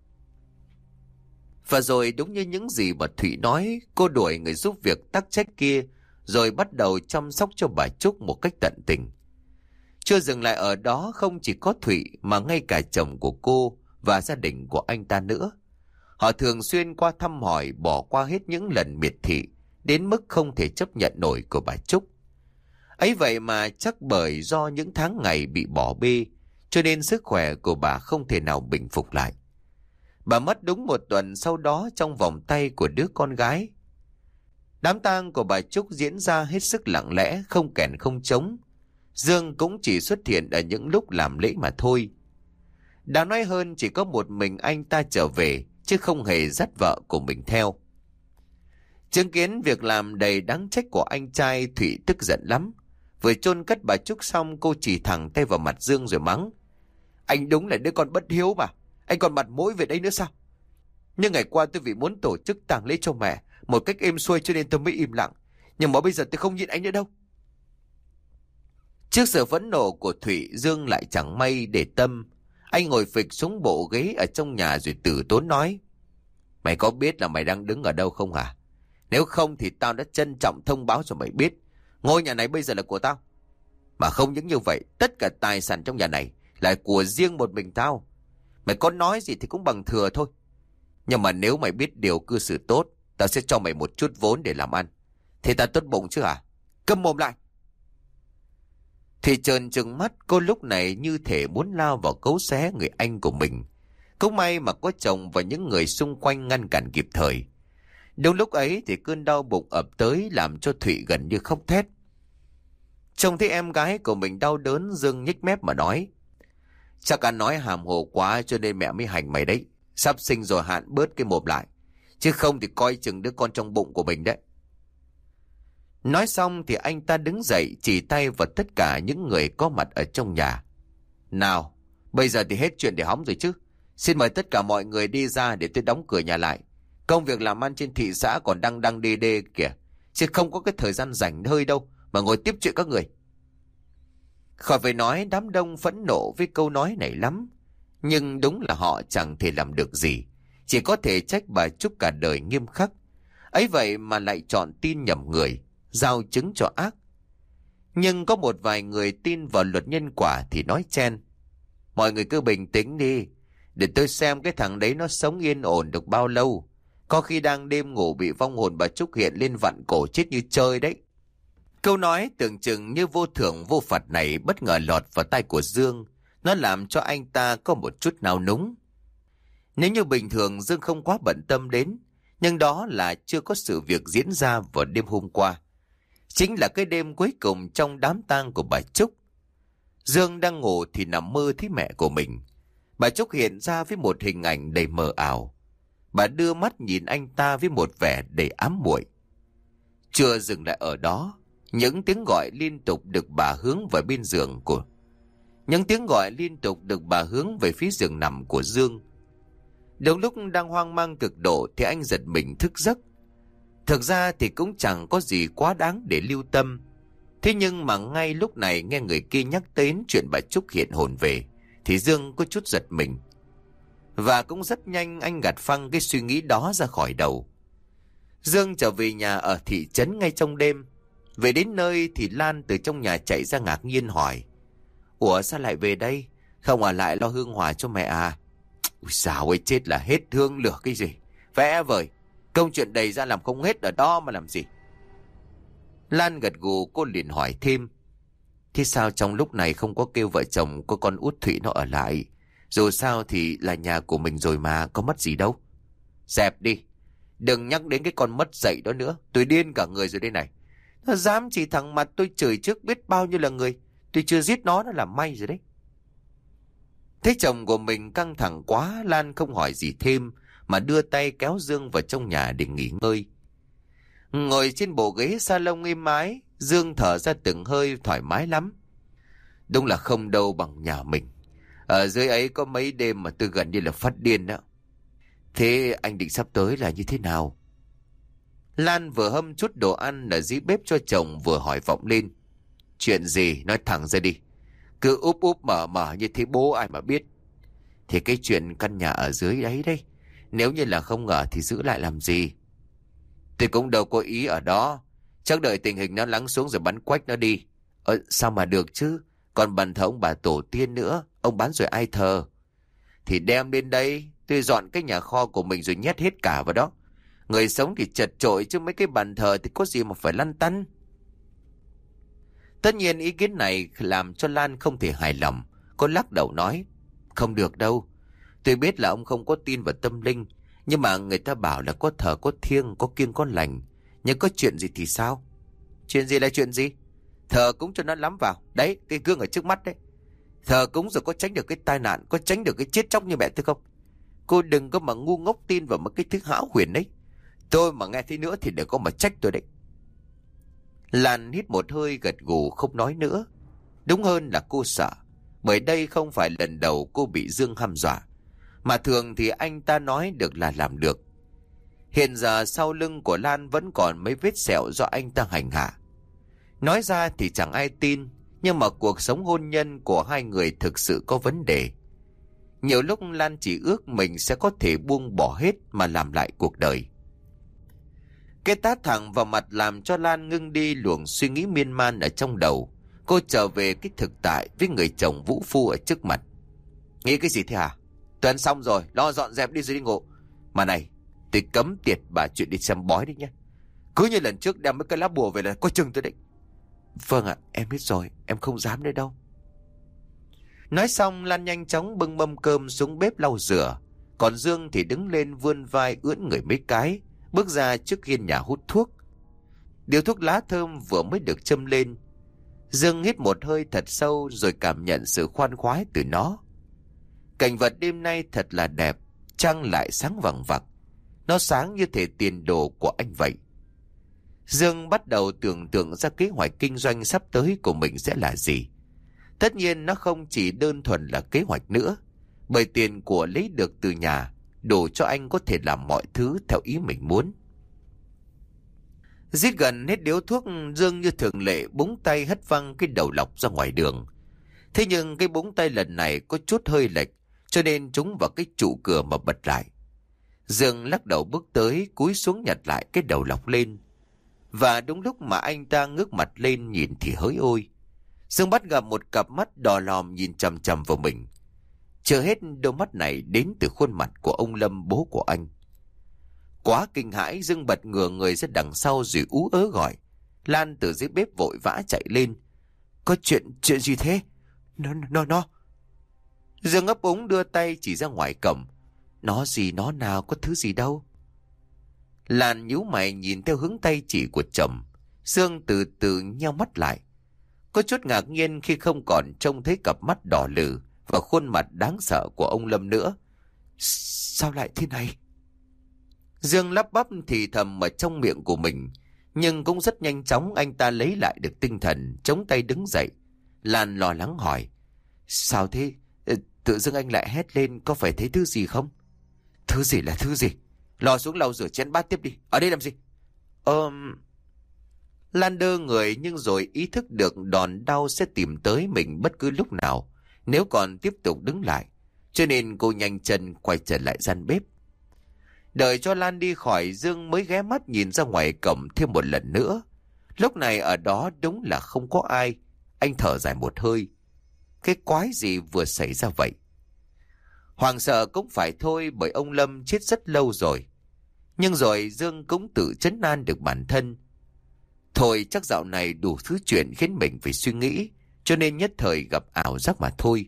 Và rồi đúng như những gì bà Thủy nói, cô đuổi người giúp việc tắc trách kia rồi bắt đầu chăm sóc cho bà Trúc một cách tận tình. Chưa dừng lại ở đó, không chỉ có Thủy mà ngay cả chồng của cô và gia đình của anh ta nữa. Họ thường xuyên qua thăm hỏi, bỏ qua hết những lần miệt thị đến mức không thể chấp nhận nổi của bà Trúc. Ấy vậy mà chắc bởi do những tháng ngày bị bỏ bê, cho nên sức khỏe của bà không thể nào bình phục lại. Bà mất đúng một tuần sau đó trong vòng tay của đứa con gái. Đám tang của bà Trúc diễn ra hết sức lặng lẽ, không kèn không trống. Dương cũng chỉ xuất hiện ở những lúc làm lễ mà thôi. Đáng nói hơn chỉ có một mình anh ta trở về, chứ không hề dắt vợ của mình theo. Chứng kiến việc làm đầy đáng trách của anh trai, Thụy tức giận lắm. Vừa chôn cất bà Trúc xong, cô chỉ thẳng tay vào mặt Dương rồi mắng. Anh đúng là đứa con bất hiếu mà. Anh còn mặt mũi về đây nữa sao? Nhưng ngày qua tôi vì muốn tổ chức tang lễ cho mẹ một cách êm xuôi cho nên tôi mới im lặng. Nhưng mà bây giờ tôi không nhịn anh nữa đâu. Trước sự phẫn nộ của Thụy, Dương lại chẳng may để tâm. Anh ngồi phịch xuống bộ ghế ở trong nhà rồi từ tốn nói. Mày có biết là mày đang đứng ở đâu không hả? Nếu không thì tao đã trân trọng thông báo cho mày biết. Ngôi nhà này bây giờ là của tao. Mà không những như vậy, tất cả tài sản trong nhà này là của riêng một mình tao. Mày có nói gì thì cũng bằng thừa thôi. Nhưng mà nếu mày biết điều cư xử tốt, tao sẽ cho mày một chút vốn để làm ăn. Thì tao tốt bụng chứ hả? Câm mồm lại. Thì trợn trừng mắt, cô lúc này như thể muốn lao vào cấu xé người anh của mình. Cũng may mà có chồng và những người xung quanh ngăn cản kịp thời. Đúng lúc ấy thì cơn đau bụng ập tới làm cho Thụy gần như khóc thét. Trông thấy em gái của mình đau đớn, Dương nhếch mép mà nói. Chắc anh nói hàm hồ quá cho nên mẹ mới hành mày đấy. Sắp sinh rồi hạn bớt cái mồm lại. Chứ không thì coi chừng đứa con trong bụng của mình đấy. Nói xong thì anh ta đứng dậy chỉ tay vào tất cả những người có mặt ở trong nhà. Nào, bây giờ thì hết chuyện để hóng rồi chứ. Xin mời tất cả mọi người đi ra để tôi đóng cửa nhà lại. Công việc làm ăn trên thị xã còn đang đang đê đê kìa. Chứ không có cái thời gian rảnh hơi đâu mà ngồi tiếp chuyện các người. Khỏi phải nói, đám đông phẫn nộ với câu nói này lắm. Nhưng đúng là họ chẳng thể làm được gì. Chỉ có thể trách bà Trúc cả đời nghiêm khắc. Ấy vậy mà lại chọn tin nhầm người, giao chứng cho ác. Nhưng có một vài người tin vào luật nhân quả thì nói chen. Mọi người cứ bình tĩnh đi. Để tôi xem cái thằng đấy nó sống yên ổn được bao lâu. Có khi đang đêm ngủ bị vong hồn bà Trúc hiện lên vặn cổ chết như chơi đấy. Câu nói tưởng chừng như vô thưởng vô phạt này bất ngờ lọt vào tai của Dương. Nó làm cho anh ta có một chút nao núng. Nếu như bình thường Dương không quá bận tâm đến, nhưng đó là chưa có sự việc diễn ra vào đêm hôm qua. Chính là cái đêm cuối cùng trong đám tang của bà Trúc. Dương đang ngủ thì nằm mơ thấy mẹ của mình. Bà Trúc hiện ra với một hình ảnh đầy mờ ảo. Bà đưa mắt nhìn anh ta với một vẻ đầy ám muội. Chưa dừng lại ở đó, những tiếng gọi liên tục được bà hướng về bên giường của Những tiếng gọi liên tục được bà hướng về phía giường nằm của Dương. Đúng lúc đang hoang mang cực độ thì anh giật mình thức giấc. Thực ra thì cũng chẳng có gì quá đáng để lưu tâm. Thế nhưng mà ngay lúc này nghe người kia nhắc đến chuyện bà Trúc hiện hồn về thì Dương có chút giật mình. Và cũng rất nhanh anh gạt phăng cái suy nghĩ đó ra khỏi đầu. Dương trở về nhà ở thị trấn ngay trong đêm. Về đến nơi thì Lan từ trong nhà chạy ra ngạc nhiên hỏi. Ủa sao lại về đây? Không ở lại lo hương hỏa cho mẹ à? Ui dào ơi, chết là hết hương lửa cái gì. Vẽ vời, công chuyện đầy ra làm không hết ở đó mà làm gì. Lan gật gù, cô liền hỏi thêm. Thế sao trong lúc này không có kêu vợ chồng có con út Thụy nó ở lại? Dù sao thì là nhà của mình rồi mà, có mất gì đâu. Dẹp đi, đừng nhắc đến cái con mất dạy đó nữa. Tôi điên cả người rồi đây này. Nó dám chỉ thẳng mặt tôi chửi trước biết bao nhiêu là người. Tôi chưa giết nó, nó là may rồi đấy. Thấy chồng của mình căng thẳng quá, Lan không hỏi gì thêm mà đưa tay kéo Dương vào trong nhà để nghỉ ngơi. Ngồi trên bộ ghế salon êm ái, Dương thở ra từng hơi thoải mái lắm. Đúng là không đâu bằng nhà mình. Ở dưới ấy có mấy đêm mà tôi gần như là phát điên đó. Thế anh định sắp tới là như thế nào? Lan vừa hâm chút đồ ăn ở dưới bếp cho chồng vừa hỏi vọng lên. Chuyện gì nói thẳng ra đi. Cứ úp úp mở mở như thế bố ai mà biết. Thì cái chuyện căn nhà ở dưới đấy đấy, nếu như là không ngờ thì giữ lại làm gì. Tôi cũng đâu có ý ở đó. Chắc đợi tình hình nó lắng xuống rồi bắn quách nó đi. Ờ, sao mà được chứ? Còn bàn thờ ông bà tổ tiên nữa, ông bán rồi ai thờ? Thì đem đến đây, tôi dọn cái nhà kho của mình rồi nhét hết cả vào đó. Người sống thì chật chội chứ mấy cái bàn thờ thì có gì mà phải lăn tăn. Tất nhiên ý kiến này làm cho Lan không thể hài lòng. Cô lắc đầu nói. Không được đâu. Tôi biết là ông không có tin vào tâm linh. Nhưng mà người ta bảo là có thờ có thiêng, có kiêng có lành. Nhưng có chuyện gì thì sao? Chuyện gì là chuyện gì? Thờ cũng cho nó lắm vào. Đấy, cái gương ở trước mắt đấy. Thờ cúng rồi có tránh được cái tai nạn, có tránh được cái chết chóc như mẹ tôi không? Cô đừng có mà ngu ngốc tin vào một cái thứ hão huyền ấy. Tôi mà nghe thấy nữa thì đừng có mà trách tôi đấy. Lan hít một hơi gật gù không nói nữa. Đúng hơn là cô sợ, bởi đây không phải lần đầu cô bị Dương hăm dọa, mà thường thì anh ta nói được là làm được. Hiện giờ sau lưng của Lan vẫn còn mấy vết sẹo do anh ta hành hạ. Nói ra thì chẳng ai tin, nhưng mà cuộc sống hôn nhân của hai người thực sự có vấn đề. Nhiều lúc Lan chỉ ước mình sẽ có thể buông bỏ hết mà làm lại cuộc đời. Cái tát thẳng vào mặt làm cho Lan ngưng đi luồng suy nghĩ miên man ở trong đầu. Cô trở về cái thực tại với người chồng vũ phu ở trước mặt. Nghĩ cái gì thế hả? Tôi ăn xong rồi, lo dọn dẹp đi rồi đi ngủ. Mà này, tôi cấm tiệt bà chuyện đi xem bói đấy nhé. Cứ như lần trước đem mấy cái lá bùa về là coi chừng tôi định. Vâng ạ, em biết rồi, em không dám nữa đâu. Nói xong Lan nhanh chóng bưng mâm cơm xuống bếp lau rửa. Còn Dương thì đứng lên vươn vai ưỡn người mấy cái, bước ra trước hiên nhà hút thuốc. Điếu thuốc lá thơm vừa mới được châm lên. Dương hít một hơi thật sâu rồi cảm nhận sự khoan khoái từ nó. Cảnh vật đêm nay thật là đẹp, trăng lại sáng vằng vặc. Nó sáng như thể tiền đồ của anh vậy. Dương bắt đầu tưởng tượng ra kế hoạch kinh doanh sắp tới của mình sẽ là gì. Tất nhiên nó không chỉ đơn thuần là kế hoạch nữa, bởi tiền của lấy được từ nhà đủ cho anh có thể làm mọi thứ theo ý mình muốn. Rít gần hết điếu thuốc, Dương như thường lệ búng tay hất văng cái đầu lọc ra ngoài đường. Thế nhưng cái búng tay lần này có chút hơi lệch, cho nên trúng vào cái trụ cửa mà bật lại. Dương lắc đầu bước tới, cúi xuống nhặt lại cái đầu lọc lên. Và đúng lúc mà anh ta ngước mặt lên nhìn thì hỡi ôi, Dương bắt gặp một cặp mắt đỏ lòm nhìn chằm chằm vào mình. Chưa hết, đôi mắt này đến từ khuôn mặt của ông Lâm, bố của anh. Quá kinh hãi, Dương bật ngửa người ra đằng sau rồi ú ớ gọi. Lan từ dưới bếp vội vã chạy lên. Có chuyện, chuyện gì thế? Nó, nó, nó. Dương ấp úng đưa tay chỉ ra ngoài cổng. Nó gì, nó nào, có thứ gì đâu. Lan nhíu mày nhìn theo hướng tay chỉ của chồng. Dương từ từ nheo mắt lại. Có chút ngạc nhiên khi không còn trông thấy cặp mắt đỏ lử và khuôn mặt đáng sợ của ông Lâm nữa. Sao lại thế này? Dương lắp bắp thì thầm ở trong miệng của mình, nhưng cũng rất nhanh chóng anh ta lấy lại được tinh thần, chống tay đứng dậy. Lan lo lắng hỏi. Sao thế? Tự dưng anh lại hét lên, có phải thấy thứ gì không? Thứ gì là thứ gì? Lò xuống lau rửa chén bát tiếp đi. Ở đây làm gì? Ờm... Lan đơ người nhưng rồi ý thức được đòn đau sẽ tìm tới mình bất cứ lúc nào nếu còn tiếp tục đứng lại. Cho nên cô nhanh chân quay trở lại gian bếp. Đợi cho Lan đi khỏi, Dương mới ghé mắt nhìn ra ngoài cổng thêm một lần nữa. Lúc này ở đó đúng là không có ai. Anh thở dài một hơi. Cái quái gì vừa xảy ra vậy? Hoàng sợ cũng phải thôi, bởi ông Lâm chết rất lâu rồi. Nhưng rồi Dương cũng tự trấn an được bản thân. Thôi chắc dạo này đủ thứ chuyện khiến mình phải suy nghĩ, cho nên nhất thời gặp ảo giác mà thôi.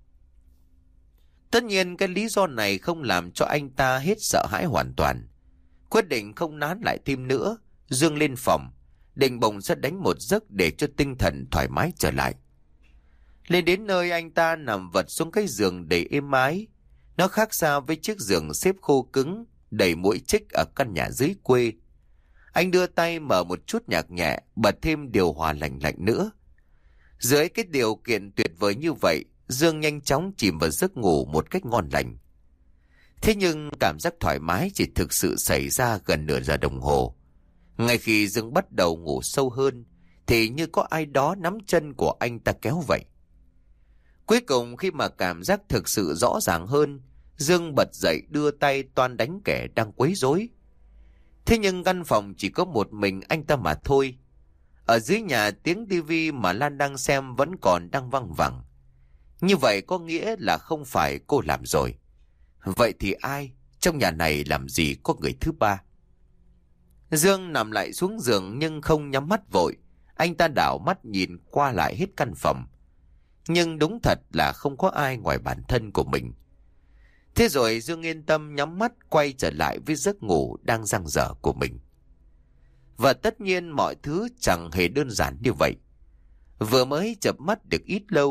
Tất nhiên cái lý do này không làm cho anh ta hết sợ hãi hoàn toàn. Quyết định không nán lại thêm nữa, Dương lên phòng, định bồng ra đánh một giấc để cho tinh thần thoải mái trở lại. Lên đến nơi anh ta nằm vật xuống cái giường đầy êm ái. Nó khác xa với chiếc giường xếp khô cứng, đầy muỗi chích ở căn nhà dưới quê. Anh đưa tay mở một chút nhạc nhẹ, bật thêm điều hòa lạnh lạnh nữa. Dưới cái điều kiện tuyệt vời như vậy, Dương nhanh chóng chìm vào giấc ngủ một cách ngon lành. Thế nhưng cảm giác thoải mái chỉ thực sự xảy ra gần nửa giờ đồng hồ. Ngay khi Dương bắt đầu ngủ sâu hơn, thì như có ai đó nắm chân của anh ta kéo vậy. Cuối cùng khi mà cảm giác thực sự rõ ràng hơn, Dương bật dậy đưa tay toan đánh kẻ đang quấy rối. Thế nhưng căn phòng chỉ có một mình anh ta mà thôi. Ở dưới nhà tiếng tivi mà Lan đang xem vẫn còn đang văng vẳng. Như vậy có nghĩa là không phải cô làm rồi. Vậy thì ai? Trong nhà này làm gì có người thứ ba? Dương nằm lại xuống giường nhưng không nhắm mắt vội. Anh ta đảo mắt nhìn qua lại hết căn phòng. Nhưng đúng thật là không có ai ngoài bản thân của mình. Thế rồi Dương yên tâm nhắm mắt quay trở lại với giấc ngủ đang dang dở của mình. Và tất nhiên mọi thứ chẳng hề đơn giản như vậy. Vừa mới chợp mắt được ít lâu,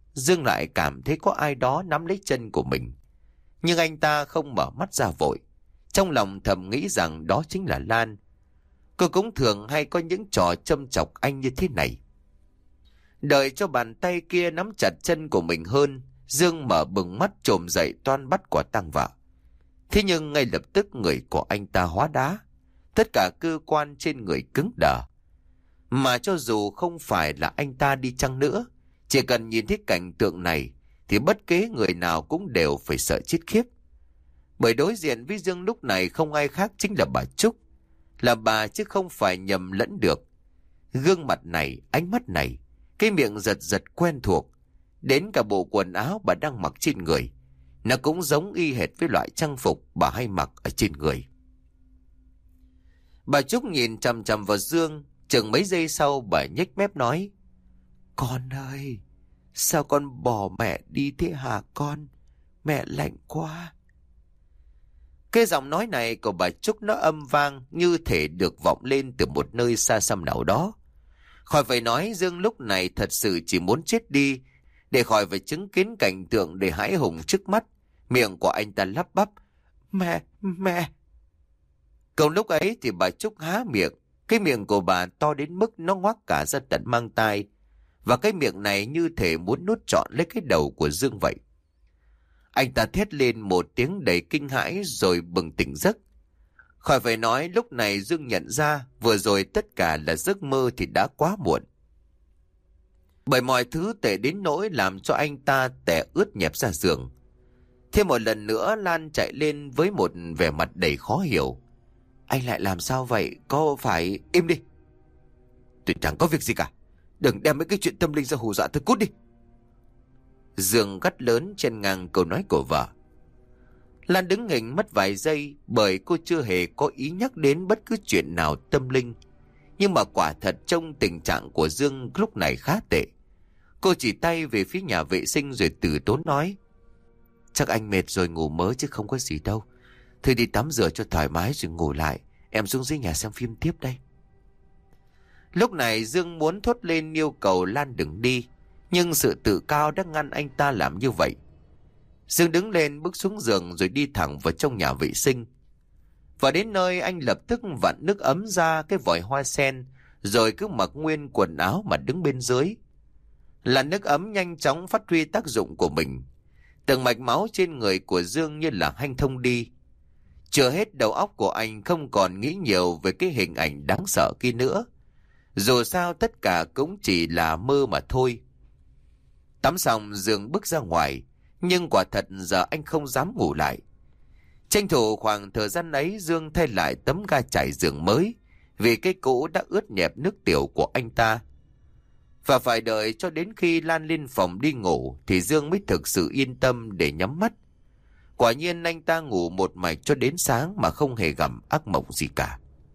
Dương lại cảm thấy có ai đó nắm lấy chân của mình. Nhưng anh ta không mở mắt ra vội. Trong lòng thầm nghĩ rằng đó chính là Lan. Cô cũng thường hay có những trò châm chọc anh như thế này. Đợi cho bàn tay kia nắm chặt chân của mình hơn, Dương mở bừng mắt trồm dậy toan bắt quả tang vợ. Thế nhưng ngay lập tức người của anh ta hóa đá. Tất cả cơ quan trên người cứng đờ. Mà cho dù không phải là anh ta đi chăng nữa, chỉ cần nhìn thấy cảnh tượng này thì bất kế người nào cũng đều phải sợ chết khiếp. Bởi đối diện với Dương lúc này không ai khác chính là bà Trúc. Là bà chứ không phải nhầm lẫn được. Gương mặt này, ánh mắt này, cái miệng giật giật quen thuộc. Đến cả bộ quần áo bà đang mặc trên người, nó cũng giống y hệt với loại trang phục bà hay mặc ở trên người. Bà Trúc nhìn chằm chằm vào Dương, chừng mấy giây sau bà nhếch mép nói: Con ơi, sao con bỏ mẹ đi thế hả con? Mẹ lạnh quá. Cái giọng nói này của bà Trúc nó âm vang như thể được vọng lên từ một nơi xa xăm nào đó. Khỏi phải nói, Dương lúc này thật sự chỉ muốn chết đi để khỏi phải chứng kiến cảnh tượng để hãi hùng trước mắt. Miệng của anh ta lắp bắp: Mẹ, mẹ. Cùng lúc ấy thì bà Trúc há miệng. Cái miệng của bà to đến mức nó ngoác cả ra tận mang tai. Và cái miệng này như thể muốn nuốt trọn lấy cái đầu của Dương vậy. Anh ta thét lên một tiếng đầy kinh hãi rồi bừng tỉnh giấc. Khỏi phải nói, lúc này Dương nhận ra vừa rồi tất cả là giấc mơ thì đã quá muộn. Bởi mọi thứ tệ đến nỗi làm cho anh ta tè ướt nhẹp ra giường. Thêm một lần nữa Lan chạy lên với một vẻ mặt đầy khó hiểu. Anh lại làm sao vậy? Có phải... Im đi! Tôi chẳng có việc gì cả. Đừng đem mấy cái chuyện tâm linh ra hù dọa tôi, cút đi! Dương gắt lớn chen ngang câu nói của vợ. Lan đứng nghỉnh mất vài giây bởi cô chưa hề có ý nhắc đến bất cứ chuyện nào tâm linh. Nhưng mà quả thật trong tình trạng của Dương lúc này khá tệ. Cô chỉ tay về phía nhà vệ sinh rồi từ tốn nói: Chắc anh mệt rồi ngủ mớ chứ không có gì đâu. Thôi đi tắm rửa cho thoải mái rồi ngủ lại. Em xuống dưới nhà xem phim tiếp đây. Lúc này Dương muốn thốt lên yêu cầu Lan đừng đi. Nhưng sự tự cao đã ngăn anh ta làm như vậy. Dương đứng lên bước xuống giường rồi đi thẳng vào trong nhà vệ sinh. Và đến nơi anh lập tức vặn nước ấm ra cái vòi hoa sen, rồi cứ mặc nguyên quần áo mà đứng bên dưới. Là nước ấm nhanh chóng phát huy tác dụng của mình. Từng mạch máu trên người của Dương như là hanh thông đi. Chưa hết, đầu óc của anh không còn nghĩ nhiều về cái hình ảnh đáng sợ kia nữa. Dù sao tất cả cũng chỉ là mơ mà thôi. Tắm xong Dương bước ra ngoài, nhưng quả thật giờ anh không dám ngủ lại. Tranh thủ khoảng thời gian ấy, Dương thay lại tấm ga trải giường mới, vì cái cũ đã ướt nhẹp nước tiểu của anh ta. Và phải đợi cho đến khi Lan lên phòng đi ngủ thì Dương mới thực sự yên tâm để nhắm mắt. Quả nhiên anh ta ngủ một mạch cho đến sáng mà không hề gặp ác mộng gì cả.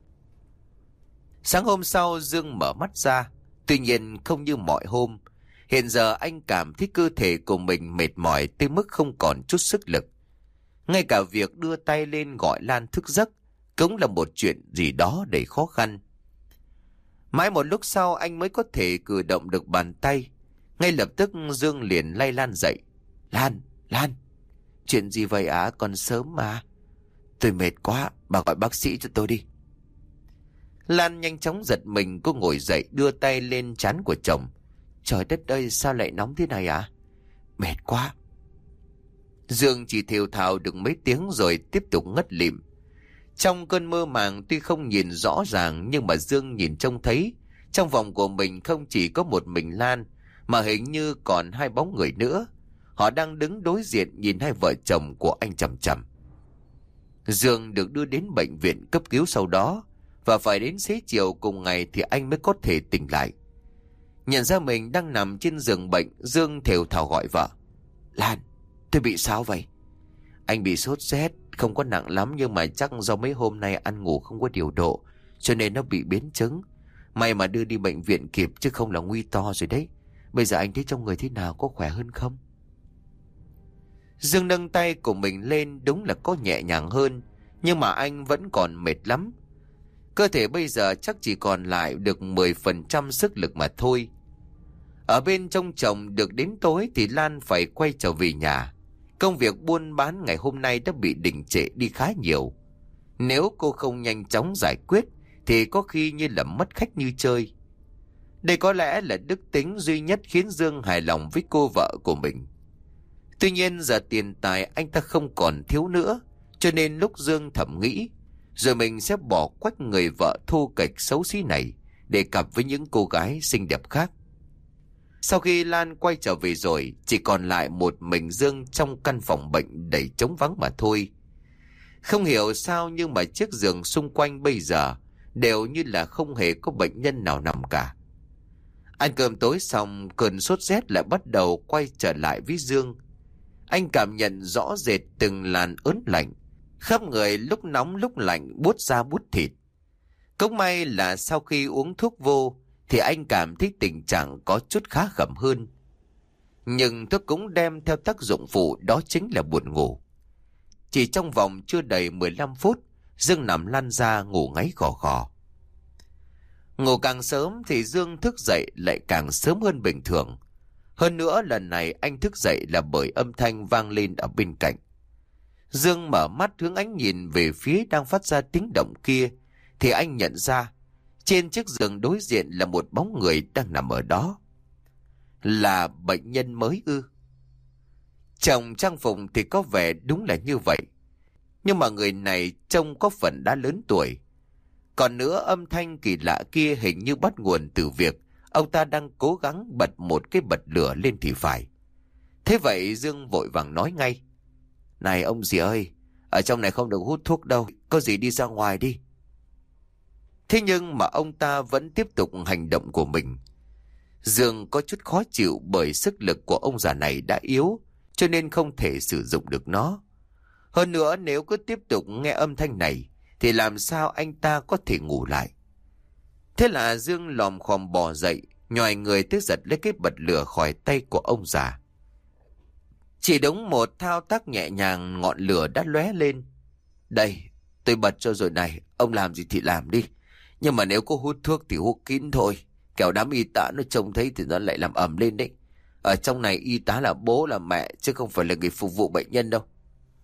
Sáng hôm sau Dương mở mắt ra, tuy nhiên không như mọi hôm. Hiện giờ anh cảm thấy cơ thể của mình mệt mỏi tới mức không còn chút sức lực. Ngay cả việc đưa tay lên gọi Lan thức giấc cũng là một chuyện gì đó đầy khó khăn. Mãi một lúc sau anh mới có thể cử động được bàn tay. Ngay lập tức Dương liền lay Lan dậy. Lan, Lan, chuyện gì vậy ạ? À? Còn sớm mà. Tôi mệt quá, bà gọi bác sĩ cho tôi đi. Lan nhanh chóng giật mình, cô ngồi dậy đưa tay lên trán của chồng. Trời đất ơi, sao lại nóng thế này ạ? À? Mệt quá. Dương chỉ thều thào được mấy tiếng rồi tiếp tục ngất lịm. Trong cơn mơ màng tuy không nhìn rõ ràng, nhưng mà Dương nhìn trông thấy trong vòng của mình không chỉ có một mình Lan, mà hình như còn hai bóng người nữa. Họ đang đứng đối diện nhìn hai vợ chồng của anh chằm chằm. Dương được đưa đến bệnh viện cấp cứu sau đó, và phải đến xế chiều cùng ngày thì anh mới có thể tỉnh lại. Nhận ra mình đang nằm trên giường bệnh, Dương thều thào gọi vợ. Lan, tôi bị sao vậy? Anh bị sốt rét, không có nặng lắm nhưng mà chắc do mấy hôm nay ăn ngủ không có điều độ, cho nên nó bị biến chứng. May mà đưa đi bệnh viện kịp chứ không là nguy to rồi đấy. Bây giờ anh thấy trong người thế nào, có khỏe hơn không? Dương nâng tay của mình lên, đúng là có nhẹ nhàng hơn, nhưng mà anh vẫn còn mệt lắm. Cơ thể bây giờ chắc chỉ còn lại được mười phần trăm sức lực mà thôi. Ở bên trong chồng được đến tối thì Lan phải quay trở về nhà. Công việc buôn bán ngày hôm nay đã bị đình trệ đi khá nhiều. Nếu cô không nhanh chóng giải quyết thì có khi như là mất khách như chơi. Đây có lẽ là đức tính duy nhất khiến Dương hài lòng với cô vợ của mình. Tuy nhiên giờ tiền tài anh ta không còn thiếu nữa, cho nên lúc Dương thầm nghĩ rồi mình sẽ bỏ quách người vợ thô kệch xấu xí này để cặp với những cô gái xinh đẹp khác. Sau khi Lan quay trở về rồi, chỉ còn lại một mình Dương trong căn phòng bệnh đầy trống vắng mà thôi. Không hiểu sao nhưng mà chiếc giường xung quanh bây giờ đều như là không hề có bệnh nhân nào nằm cả. Ăn cơm tối xong, cơn sốt rét lại bắt đầu quay trở lại với Dương. Anh cảm nhận rõ rệt từng làn ớn lạnh, khắp người lúc nóng lúc lạnh, buốt da buốt thịt. Cũng may là sau khi uống thuốc vô thì anh cảm thấy tình trạng có chút khá khẩm hơn. Nhưng thuốc cũng đem theo tác dụng phụ, đó chính là buồn ngủ. Chỉ trong vòng chưa đầy mười lăm phút, Dương nằm lăn ra ngủ ngáy khò khò. Ngủ càng sớm thì Dương thức dậy lại càng sớm hơn bình thường. Hơn nữa lần này anh thức dậy là bởi âm thanh vang lên ở bên cạnh. Dương mở mắt hướng ánh nhìn về phía đang phát ra tiếng động kia thì anh nhận ra trên chiếc giường đối diện là một bóng người đang nằm ở đó. Là bệnh nhân mới ư? Trong trang phục thì có vẻ đúng là như vậy. Nhưng mà người này trông có phần đã lớn tuổi. Còn nữa, âm thanh kỳ lạ kia hình như bắt nguồn từ việc ông ta đang cố gắng bật một cái bật lửa lên thì phải. Thế vậy Dương vội vàng nói ngay: "Này ông dì ơi, ở trong này không được hút thuốc đâu, có gì đi ra ngoài đi." Thế nhưng mà ông ta vẫn tiếp tục hành động của mình. Dương có chút khó chịu bởi sức lực của ông già này đã yếu, cho nên không thể sử dụng được nó. Hơn nữa, nếu cứ tiếp tục nghe âm thanh này thì làm sao anh ta có thể ngủ lại. Thế là Dương lòm khòm bò dậy, nhòi người tới giật lấy cái bật lửa khỏi tay của ông già. Chỉ đúng một thao tác nhẹ nhàng, ngọn lửa đã lóe lên. "Đây, tôi bật cho rồi này, ông làm gì thì làm đi. Nhưng mà nếu có hút thuốc thì hút kín thôi, kẻo đám y tá nó trông thấy thì nó lại làm ầm lên đấy. Ở trong này y tá là bố là mẹ chứ không phải là người phục vụ bệnh nhân đâu."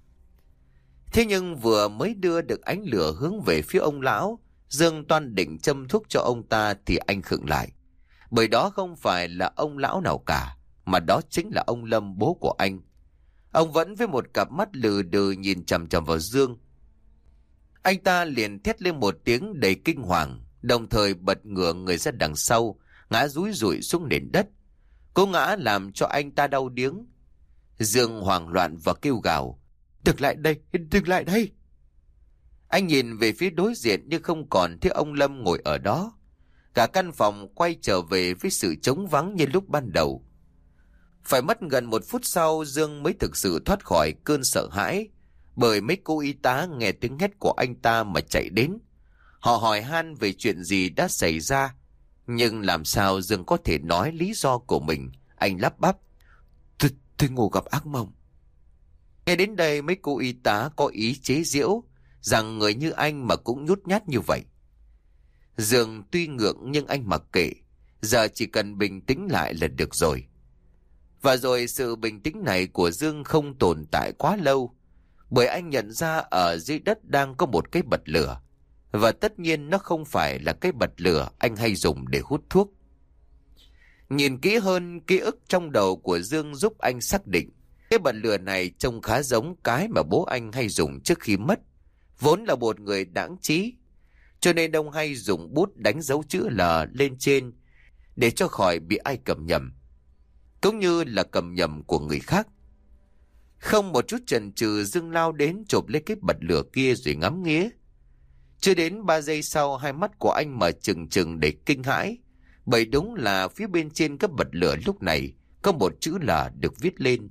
Thế nhưng vừa mới đưa được ánh lửa hướng về phía ông lão, Dương toan định châm thuốc cho ông ta thì anh khựng lại. Bởi đó không phải là ông lão nào cả, mà đó chính là ông Lâm, bố của anh. Ông vẫn với một cặp mắt lừ đừ nhìn chằm chằm vào Dương. Anh ta liền thét lên một tiếng đầy kinh hoàng, đồng thời bật ngửa người ra đằng sau, ngã rúi rụi xuống nền đất. Cú ngã làm cho anh ta đau điếng. Dương hoảng loạn và kêu gào: "Đừng lại đây, đừng lại đây!" Anh nhìn về phía đối diện nhưng không còn thấy ông Lâm ngồi ở đó. Cả căn phòng quay trở về với sự trống vắng như lúc ban đầu. Phải mất gần một phút sau, Dương mới thực sự thoát khỏi cơn sợ hãi, bởi mấy cô y tá nghe tiếng hét của anh ta mà chạy đến. Họ hỏi han về chuyện gì đã xảy ra, nhưng làm sao Dương có thể nói lý do của mình. Anh lắp bắp: Tôi, tôi ngủ gặp ác mộng." Nghe đến đây, mấy cô y tá có ý chế giễu rằng người như anh mà cũng nhút nhát như vậy. Dương tuy ngượng nhưng anh mặc kệ, giờ chỉ cần bình tĩnh lại là được rồi. Và rồi sự bình tĩnh này của Dương không tồn tại quá lâu, bởi anh nhận ra ở dưới đất đang có một cái bật lửa. Và tất nhiên nó không phải là cái bật lửa anh hay dùng để hút thuốc. Nhìn kỹ hơn, ký ức trong đầu của Dương giúp anh xác định cái bật lửa này trông khá giống cái mà bố anh hay dùng trước khi mất. Vốn là một người đãng trí, cho nên ông hay dùng bút đánh dấu chữ L lên trên để cho khỏi bị ai cầm nhầm, cũng như là cầm nhầm của người khác. Không một chút chần chừ, Dương lao đến chộp lấy cái bật lửa kia rồi ngắm nghía. Chưa đến ba giây sau, hai mắt của anh mở trừng trừng để kinh hãi, bởi đúng là phía bên trên cái bật lửa lúc này có một chữ L được viết lên.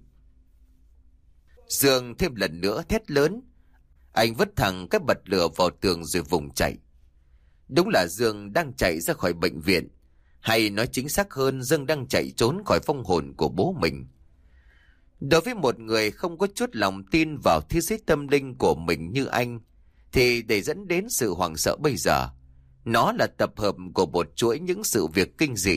Dương thêm lần nữa thét lớn. Anh vứt thẳng cái bật lửa vào tường rồi vùng chạy. Đúng là Dương đang chạy ra khỏi bệnh viện, hay nói chính xác hơn, Dương đang chạy trốn khỏi vong hồn của bố mình. Đối với một người không có chút lòng tin vào thế giới tâm linh của mình như anh, thì để dẫn đến sự hoảng sợ bây giờ, nó là tập hợp của một chuỗi những sự việc kinh dị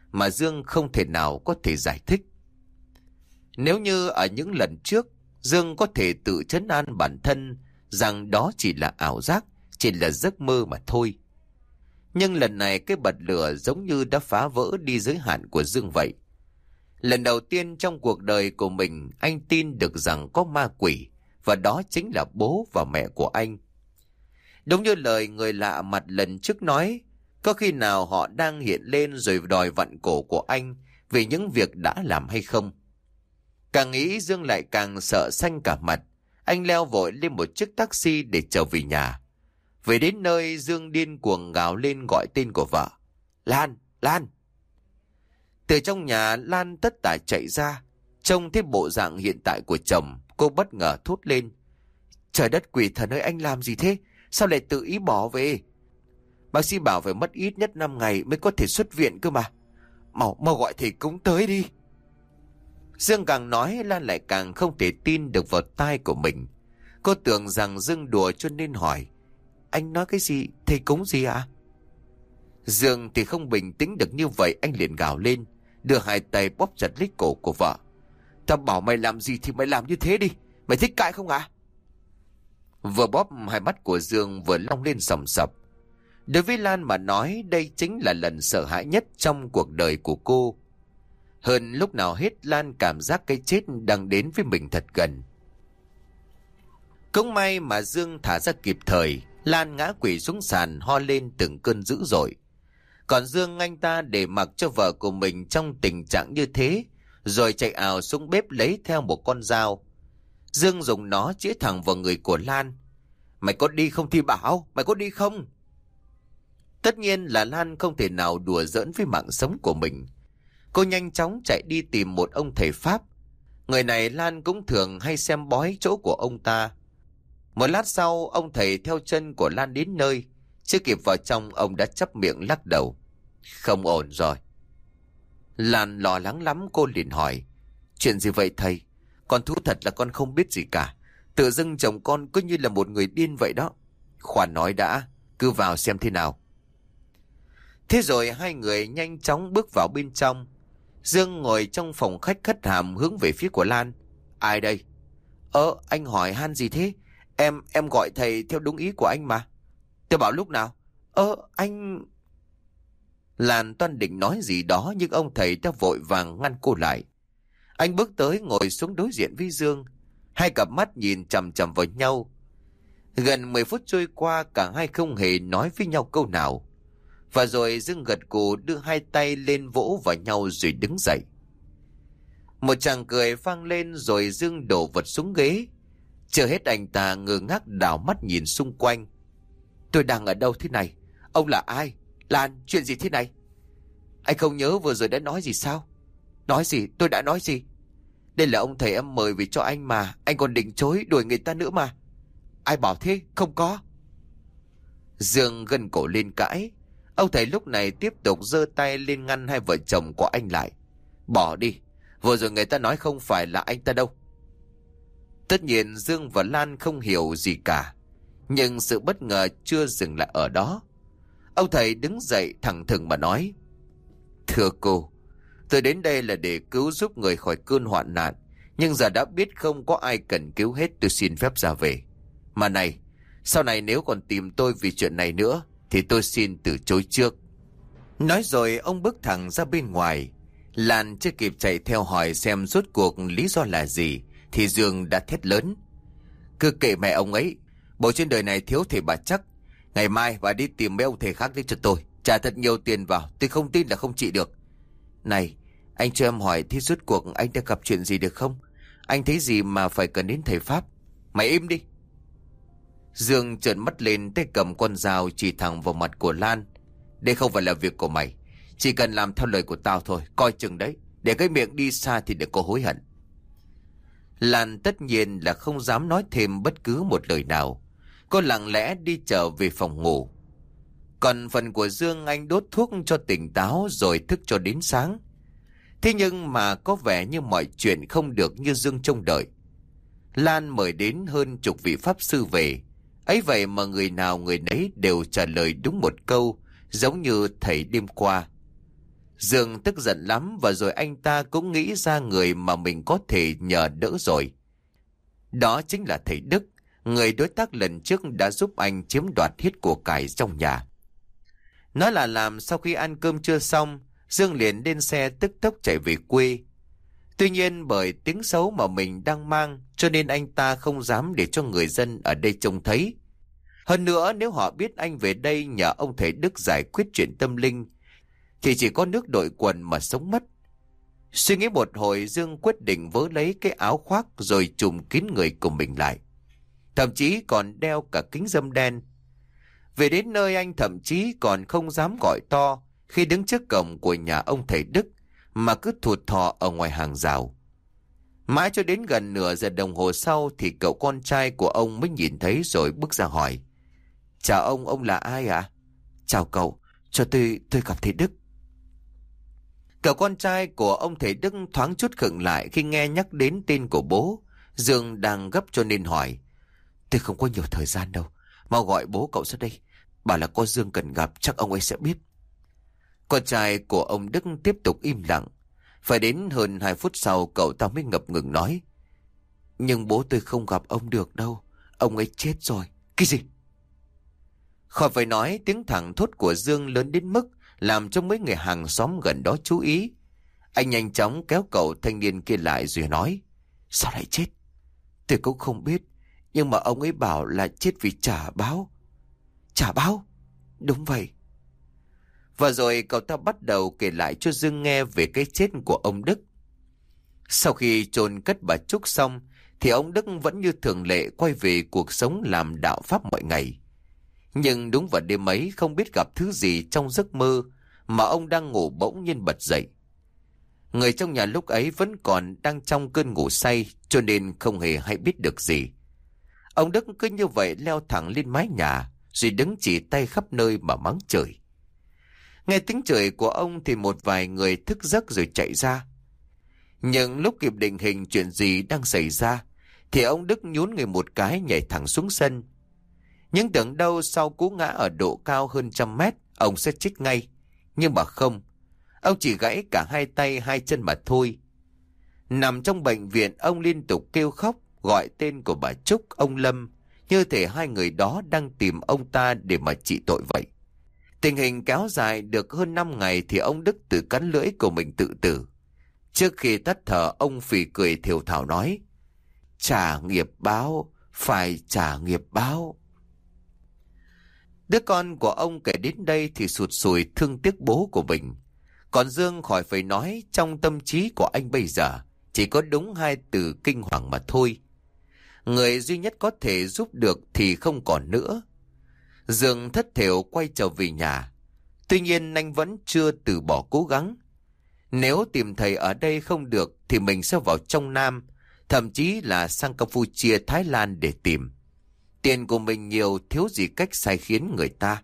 mà Dương không thể nào có thể giải thích. Nếu như ở những lần trước, Dương có thể tự trấn an bản thân rằng đó chỉ là ảo giác, chỉ là giấc mơ mà thôi. Nhưng lần này cái bật lửa giống như đã phá vỡ đi giới hạn của Dương vậy. Lần đầu tiên trong cuộc đời của mình, anh tin được rằng có ma quỷ, và đó chính là bố và mẹ của anh. Đúng như lời người lạ mặt lần trước nói, có khi nào họ đang hiện lên rồi đòi vặn cổ của anh vì những việc đã làm hay không? Càng nghĩ Dương lại càng sợ xanh cả mặt. Anh leo vội lên một chiếc taxi để trở về nhà. Về đến nơi, Dương điên cuồng gào lên gọi tên của vợ. Lan, Lan! Từ trong nhà, Lan tất tả chạy ra. Trông thấy bộ dạng hiện tại của chồng, cô bất ngờ thốt lên. Trời đất quỷ thần ơi, anh làm gì thế? Sao lại tự ý bỏ về? Bác sĩ bảo phải mất ít nhất năm ngày mới có thể xuất viện cơ mà. Mau, mau gọi thầy cúng tới đi. Dương càng nói, Lan lại càng không thể tin được vào tai của mình. Cô tưởng rằng Dương đùa cho nên hỏi. Anh nói cái gì? Thầy cúng gì ạ? À? Dương thì không bình tĩnh được như vậy, anh liền gào lên, đưa hai tay bóp chặt lấy cổ của vợ. Tao bảo mày làm gì thì mày làm như thế đi. Mày thích cãi không ạ? À? Vừa bóp, hai mắt của Dương vừa long lên sòng sập. Đối với Lan mà nói, đây chính là lần sợ hãi nhất trong cuộc đời của cô. Hơn lúc nào hết, Lan cảm giác cái chết đang đến với mình thật gần. Cũng may mà Dương thả ra kịp thời. Lan ngã quỵ xuống sàn, ho lên từng cơn dữ dội. Còn Dương, anh ta để mặc cho vợ của mình trong tình trạng như thế, rồi chạy ào xuống bếp lấy theo một con dao. Dương dùng nó chĩa thẳng vào người của Lan. Mày có đi không thì bảo, mày có đi không? Tất nhiên là Lan không thể nào đùa giỡn với mạng sống của mình. Cô nhanh chóng chạy đi tìm một ông thầy Pháp. Người này Lan cũng thường hay xem bói chỗ của ông ta. Một lát sau, ông thầy theo chân của Lan đến nơi. Chưa kịp vào trong, ông đã chắp miệng lắc đầu. Không ổn rồi. Lan lo lắng lắm, cô liền hỏi. Chuyện gì vậy thầy? Con thú thật là con không biết gì cả. Tự dưng chồng con cứ như là một người điên vậy đó. Khoan nói đã, cứ vào xem thế nào. Thế rồi hai người nhanh chóng bước vào bên trong. Dương ngồi trong phòng khách khất hàm hướng về phía của Lan. Ai đây? Ơ, anh hỏi han gì thế? Em, em gọi thầy theo đúng ý của anh mà. Tôi bảo lúc nào? Ơ, anh... Lan toan định nói gì đó, nhưng ông thầy đã vội vàng ngăn cô lại. Anh bước tới ngồi xuống đối diện với Dương. Hai cặp mắt nhìn chằm chằm vào nhau. Gần mười phút trôi qua, cả hai không hề nói với nhau câu nào. Và rồi Dương gật gù đưa hai tay lên vỗ vào nhau rồi đứng dậy. Một tràng cười vang lên rồi Dương đổ vật xuống ghế. Chưa hết, anh ta ngơ ngác đảo mắt nhìn xung quanh. Tôi đang ở đâu thế này? Ông là ai? Lan, chuyện gì thế này? Anh không nhớ vừa rồi đã nói gì sao? Nói gì? Tôi đã nói gì? Đây là ông thầy em mời về cho anh mà. Anh còn định chối đuổi người ta nữa mà. Ai bảo thế? Không có. Dương gân cổ lên cãi. Ông thầy lúc này tiếp tục giơ tay lên ngăn hai vợ chồng của anh lại. Bỏ đi. Vừa rồi người ta nói không phải là anh ta đâu. Tất nhiên Dương và Lan không hiểu gì cả. Nhưng sự bất ngờ chưa dừng lại ở đó. Ông thầy đứng dậy thẳng thừng mà nói. Thưa cô, tôi đến đây là để cứu giúp người khỏi cơn hoạn nạn. Nhưng giờ đã biết không có ai cần cứu hết, tôi xin phép ra về. Mà này, sau này nếu còn tìm tôi vì chuyện này nữa thì tôi xin từ chối trước. Nói rồi ông bước thẳng ra bên ngoài. Lan chưa kịp chạy theo hỏi xem rốt cuộc lý do là gì thì Dương đã thét lớn. Cứ kệ mẹ ông ấy. Bộ trên đời này thiếu thầy bà chắc. Ngày mai bà đi tìm mấy ông thầy khác đi cho tôi. Trả thật nhiều tiền vào, tôi không tin là không trị được. Này, anh cho em hỏi thế rốt cuộc anh đã gặp chuyện gì được không? Anh thấy gì mà phải cần đến thầy Pháp? Mày im đi. Dương trợn mắt lên, tay cầm con dao chỉ thẳng vào mặt của Lan. Đây không phải là việc của mày. Chỉ cần làm theo lời của tao thôi, coi chừng đấy. Để cái miệng đi xa thì đừng có hối hận. Lan tất nhiên là không dám nói thêm bất cứ một lời nào. Cô lặng lẽ đi trở về phòng ngủ. Còn phần của Dương, anh đốt thuốc cho tỉnh táo rồi thức cho đến sáng. Thế nhưng mà có vẻ như mọi chuyện không được như Dương trông đợi. Lan mời đến hơn chục vị pháp sư về. Ấy vậy mà người nào người nấy đều trả lời đúng một câu, giống như thầy đêm qua. Dương tức giận lắm và rồi anh ta cũng nghĩ ra người mà mình có thể nhờ đỡ rồi. Đó chính là thầy Đức, người đối tác lần trước đã giúp anh chiếm đoạt hết của cải trong nhà. Nói là làm, sau khi ăn cơm trưa xong, Dương liền lên xe tức tốc chạy về quê. Tuy nhiên bởi tiếng xấu mà mình đang mang, cho nên anh ta không dám để cho người dân ở đây trông thấy. Hơn nữa, nếu họ biết anh về đây nhờ ông thầy Đức giải quyết chuyện tâm linh, thì chỉ có nước đội quần mà sống mất. Suy nghĩ một hồi, Dương quyết định vớ lấy cái áo khoác rồi trùm kín người của mình lại. Thậm chí còn đeo cả kính râm đen. Về đến nơi, anh thậm chí còn không dám gọi to khi đứng trước cổng của nhà ông thầy Đức, mà cứ thụt thò ở ngoài hàng rào. Mãi cho đến gần nửa giờ đồng hồ sau thì cậu con trai của ông mới nhìn thấy rồi bước ra hỏi. Chào ông, ông là ai ạ? À? Chào cậu, cho tôi, tôi gặp thầy Đức. Cậu con trai của ông thầy Đức thoáng chút khựng lại khi nghe nhắc đến tên của bố. Dương đang gấp cho nên hỏi. Tôi không có nhiều thời gian đâu, mau gọi bố cậu ra đây. Bảo là có Dương cần gặp, chắc ông ấy sẽ biết. Con trai của ông Đức tiếp tục im lặng. Phải đến hơn hai phút sau cậu ta mới ngập ngừng nói. Nhưng bố tôi không gặp ông được đâu, ông ấy chết rồi. Cái gì? Khỏi phải nói, tiếng thẳng thốt của Dương lớn đến mức làm cho mấy người hàng xóm gần đó chú ý. Anh nhanh chóng kéo cậu thanh niên kia lại rồi nói. Sao lại chết? Tôi cũng không biết, nhưng mà ông ấy bảo là chết vì trả báo. Trả báo? Đúng vậy. Và rồi cậu ta bắt đầu kể lại cho Dương nghe về cái chết của ông Đức. Sau khi chôn cất bà Trúc xong, thì ông Đức vẫn như thường lệ quay về cuộc sống làm đạo pháp mọi ngày. Nhưng đúng vào đêm ấy, không biết gặp thứ gì trong giấc mơ mà ông đang ngủ bỗng nhiên bật dậy. Người trong nhà lúc ấy vẫn còn đang trong cơn ngủ say, cho nên không hề hay biết được gì. Ông Đức cứ như vậy leo thẳng lên mái nhà, rồi đứng chỉ tay khắp nơi mà mắng chửi. Nghe tiếng chửi của ông thì một vài người thức giấc rồi chạy ra. Nhưng lúc kịp định hình chuyện gì đang xảy ra, thì ông Đức nhún người một cái nhảy thẳng xuống sân. Nhưng tưởng đâu sau cú ngã ở độ cao hơn trăm mét, ông sẽ chết ngay. Nhưng mà không, ông chỉ gãy cả hai tay hai chân mà thôi. Nằm trong bệnh viện, ông liên tục kêu khóc, gọi tên của bà Trúc, ông Lâm, như thể hai người đó đang tìm ông ta để mà trị tội vậy. Tình hình kéo dài được hơn năm ngày thì ông Đức tự cắn lưỡi của mình tự tử. Trước khi tắt thở, ông phì cười thều thào nói. Trả nghiệp báo, phải trả nghiệp báo. Đứa con của ông kể đến đây thì sụt sùi thương tiếc bố của mình. Còn Dương khỏi phải nói, trong tâm trí của anh bây giờ chỉ có đúng hai từ kinh hoàng mà thôi. Người duy nhất có thể giúp được thì không còn nữa. Dương thất thểu quay trở về nhà. Tuy nhiên anh vẫn chưa từ bỏ cố gắng. Nếu tìm thầy ở đây không được thì mình sẽ vào trong Nam, thậm chí là sang Campuchia, Thái Lan để tìm. Tiền của mình nhiều, thiếu gì cách sai khiến người ta.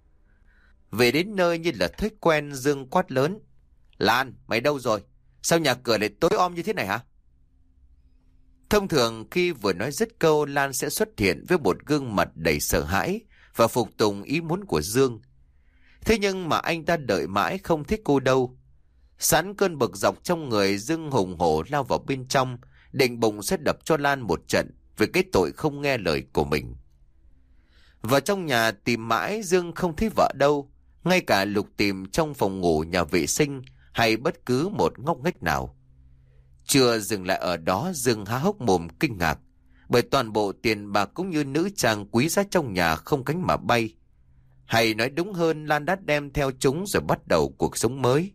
Về đến nơi như là thói quen, Dương quát lớn. Lan, mày đâu rồi? Sao nhà cửa lại tối om như thế này hả? Thông thường khi vừa nói dứt câu, Lan sẽ xuất hiện với một gương mặt đầy sợ hãi và phục tùng ý muốn của Dương. Thế nhưng mà anh ta đợi mãi không thích cô đâu. Sẵn cơn bực dọc trong người, Dương hùng hổ lao vào bên trong, định bụng sẽ đập cho Lan một trận về cái tội không nghe lời của mình. Vào trong nhà tìm mãi, Dương không thấy vợ đâu, ngay cả lục tìm trong phòng ngủ, nhà vệ sinh hay bất cứ một ngóc ngách nào. Chưa dừng lại ở đó, Dương há hốc mồm kinh ngạc, bởi toàn bộ tiền bạc cũng như nữ trang quý giá trong nhà không cánh mà bay. Hay nói đúng hơn, Lan đã đem theo chúng rồi bắt đầu cuộc sống mới.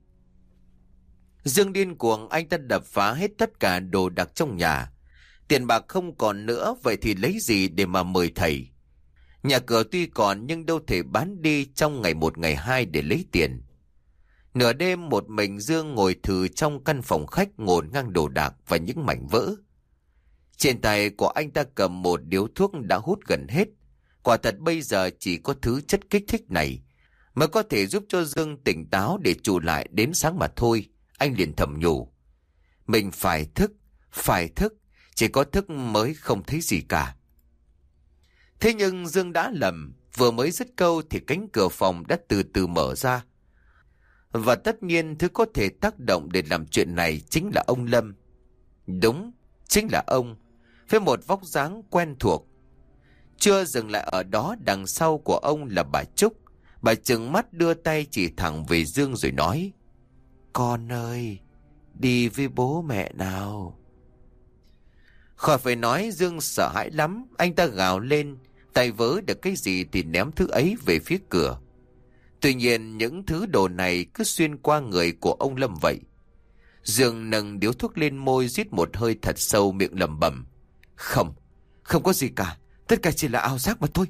Dương điên cuồng, anh ta đập phá hết tất cả đồ đạc trong nhà. Tiền bạc không còn nữa, vậy thì lấy gì để mà mời thầy? Nhà cửa tuy còn nhưng đâu thể bán đi trong ngày một ngày hai để lấy tiền. Nửa đêm một mình Dương ngồi thừ trong căn phòng khách, ngổn ngang đồ đạc và những mảnh vỡ. Trên tay của anh ta cầm một điếu thuốc đã hút gần hết. Quả thật bây giờ chỉ có thứ chất kích thích này mới có thể giúp cho Dương tỉnh táo để trụ lại đến sáng mà thôi. Anh liền thầm nhủ. Mình phải thức, phải thức, chỉ có thức mới không thấy gì cả. Thế nhưng Dương đã lầm, vừa mới dứt câu thì cánh cửa phòng đã từ từ mở ra. Và tất nhiên thứ có thể tác động để làm chuyện này chính là ông Lâm. Đúng, chính là ông, với một vóc dáng quen thuộc. Chưa dừng lại ở đó, đằng sau của ông là bà Trúc. Bà trừng mắt đưa tay chỉ thẳng về Dương rồi nói: Con ơi, đi với bố mẹ nào. Khỏi phải nói, Dương sợ hãi lắm. Anh ta gào lên, tay vớ được cái gì thì ném thứ ấy về phía cửa. Tuy nhiên những thứ đồ này cứ xuyên qua người của ông Lâm vậy. Dương nâng điếu thuốc lên môi, rít một hơi thật sâu, miệng lẩm bẩm: Không, không có gì cả, tất cả chỉ là ảo giác mà thôi.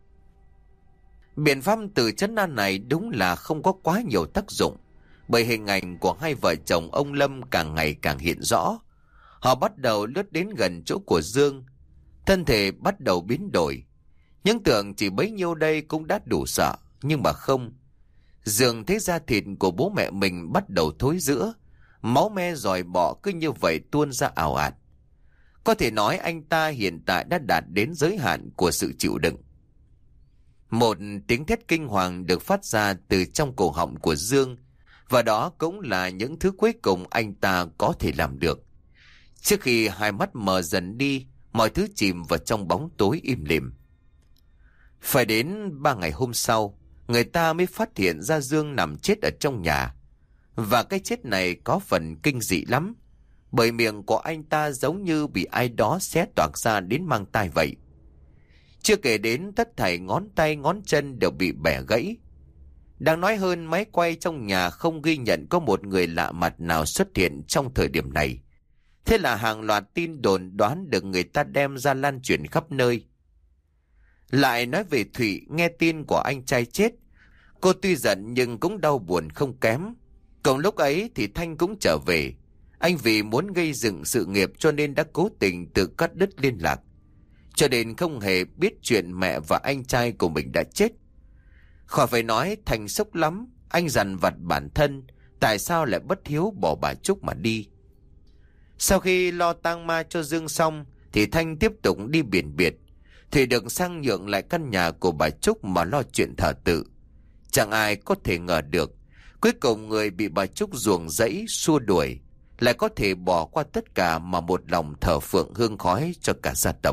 Biện pháp từ trấn an này đúng là không có quá nhiều tác dụng, bởi hình ảnh của hai vợ chồng ông Lâm càng ngày càng hiện rõ. Họ bắt đầu lướt đến gần chỗ của Dương. Thân thể bắt đầu biến đổi. Những tưởng chỉ bấy nhiêu đây cũng đã đủ sợ, nhưng mà không. Dương thấy da thịt của bố mẹ mình bắt đầu thối rữa, máu me dòi bọ cứ như vậy tuôn ra ào ạt. Có thể nói anh ta hiện tại đã đạt đến giới hạn của sự chịu đựng. Một tiếng thét kinh hoàng được phát ra từ trong cổ họng của Dương, và đó cũng là những thứ cuối cùng anh ta có thể làm được. Trước khi hai mắt mờ dần đi, mọi thứ chìm vào trong bóng tối im lìm. Phải đến ba ngày hôm sau, người ta mới phát hiện ra Dương nằm chết ở trong nhà. Và cái chết này có phần kinh dị lắm, bởi miệng của anh ta giống như bị ai đó xé toạc ra đến mang tai vậy. Chưa kể đến tất thảy ngón tay ngón chân đều bị bẻ gãy. Đáng nói hơn, máy quay trong nhà không ghi nhận có một người lạ mặt nào xuất hiện trong thời điểm này. Thế là hàng loạt tin đồn đoán được người ta đem ra lan truyền khắp nơi. Lại nói về Thụy, nghe tin của anh trai chết, cô tuy giận nhưng cũng đau buồn không kém. Cùng lúc ấy thì Thanh cũng trở về. Anh vì muốn gây dựng sự nghiệp cho nên đã cố tình tự cắt đứt liên lạc, cho nên không hề biết chuyện mẹ và anh trai của mình đã chết. Khỏi phải nói, Thành sốc lắm. Anh dằn vặt bản thân, tại sao lại bất hiếu bỏ bà Trúc mà đi. Sau khi lo tang ma cho Dương xong thì Thanh tiếp tục đi biển biệt. Thì được sang nhượng lại căn nhà của bà Trúc mà lo chuyện thờ tự. Chẳng ai có thể ngờ được, cuối cùng người bị bà Trúc ruồng rẫy xua đuổi lại có thể bỏ qua tất cả mà một lòng thờ phượng hương khói cho cả gia tộc.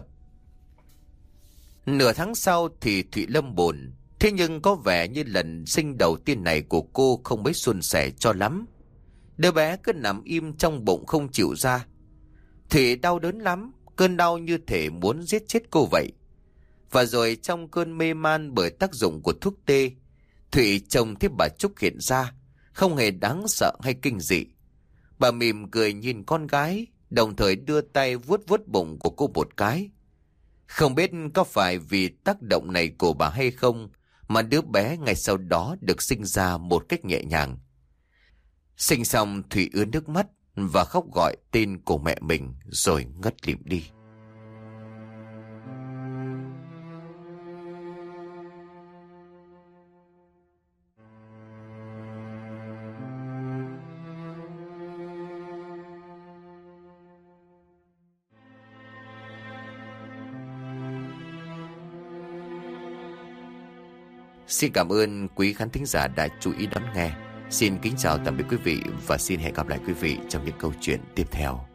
Nửa tháng sau thì Thụy lâm bồn. Thế nhưng có vẻ như lần sinh đầu tiên này của cô không mấy suôn sẻ cho lắm. Đứa bé cứ nằm im trong bụng không chịu ra. Thụy đau đớn lắm, cơn đau như thể muốn giết chết cô vậy. Và rồi trong cơn mê man bởi tác dụng của thuốc tê, Thụy trông thấy bà Trúc hiện ra, không hề đáng sợ hay kinh dị. Bà mỉm cười nhìn con gái, đồng thời đưa tay vuốt vuốt bụng của cô một cái. Không biết có phải vì tác động này của bà hay không mà đứa bé ngay sau đó được sinh ra một cách nhẹ nhàng. Sinh xong, Thụy ứa nước mắt và khóc gọi tên của mẹ mình rồi ngất lịm đi. Xin cảm ơn quý khán thính giả đã chú ý đón nghe. Xin kính chào tạm biệt quý vị và xin hẹn gặp lại quý vị trong những câu chuyện tiếp theo.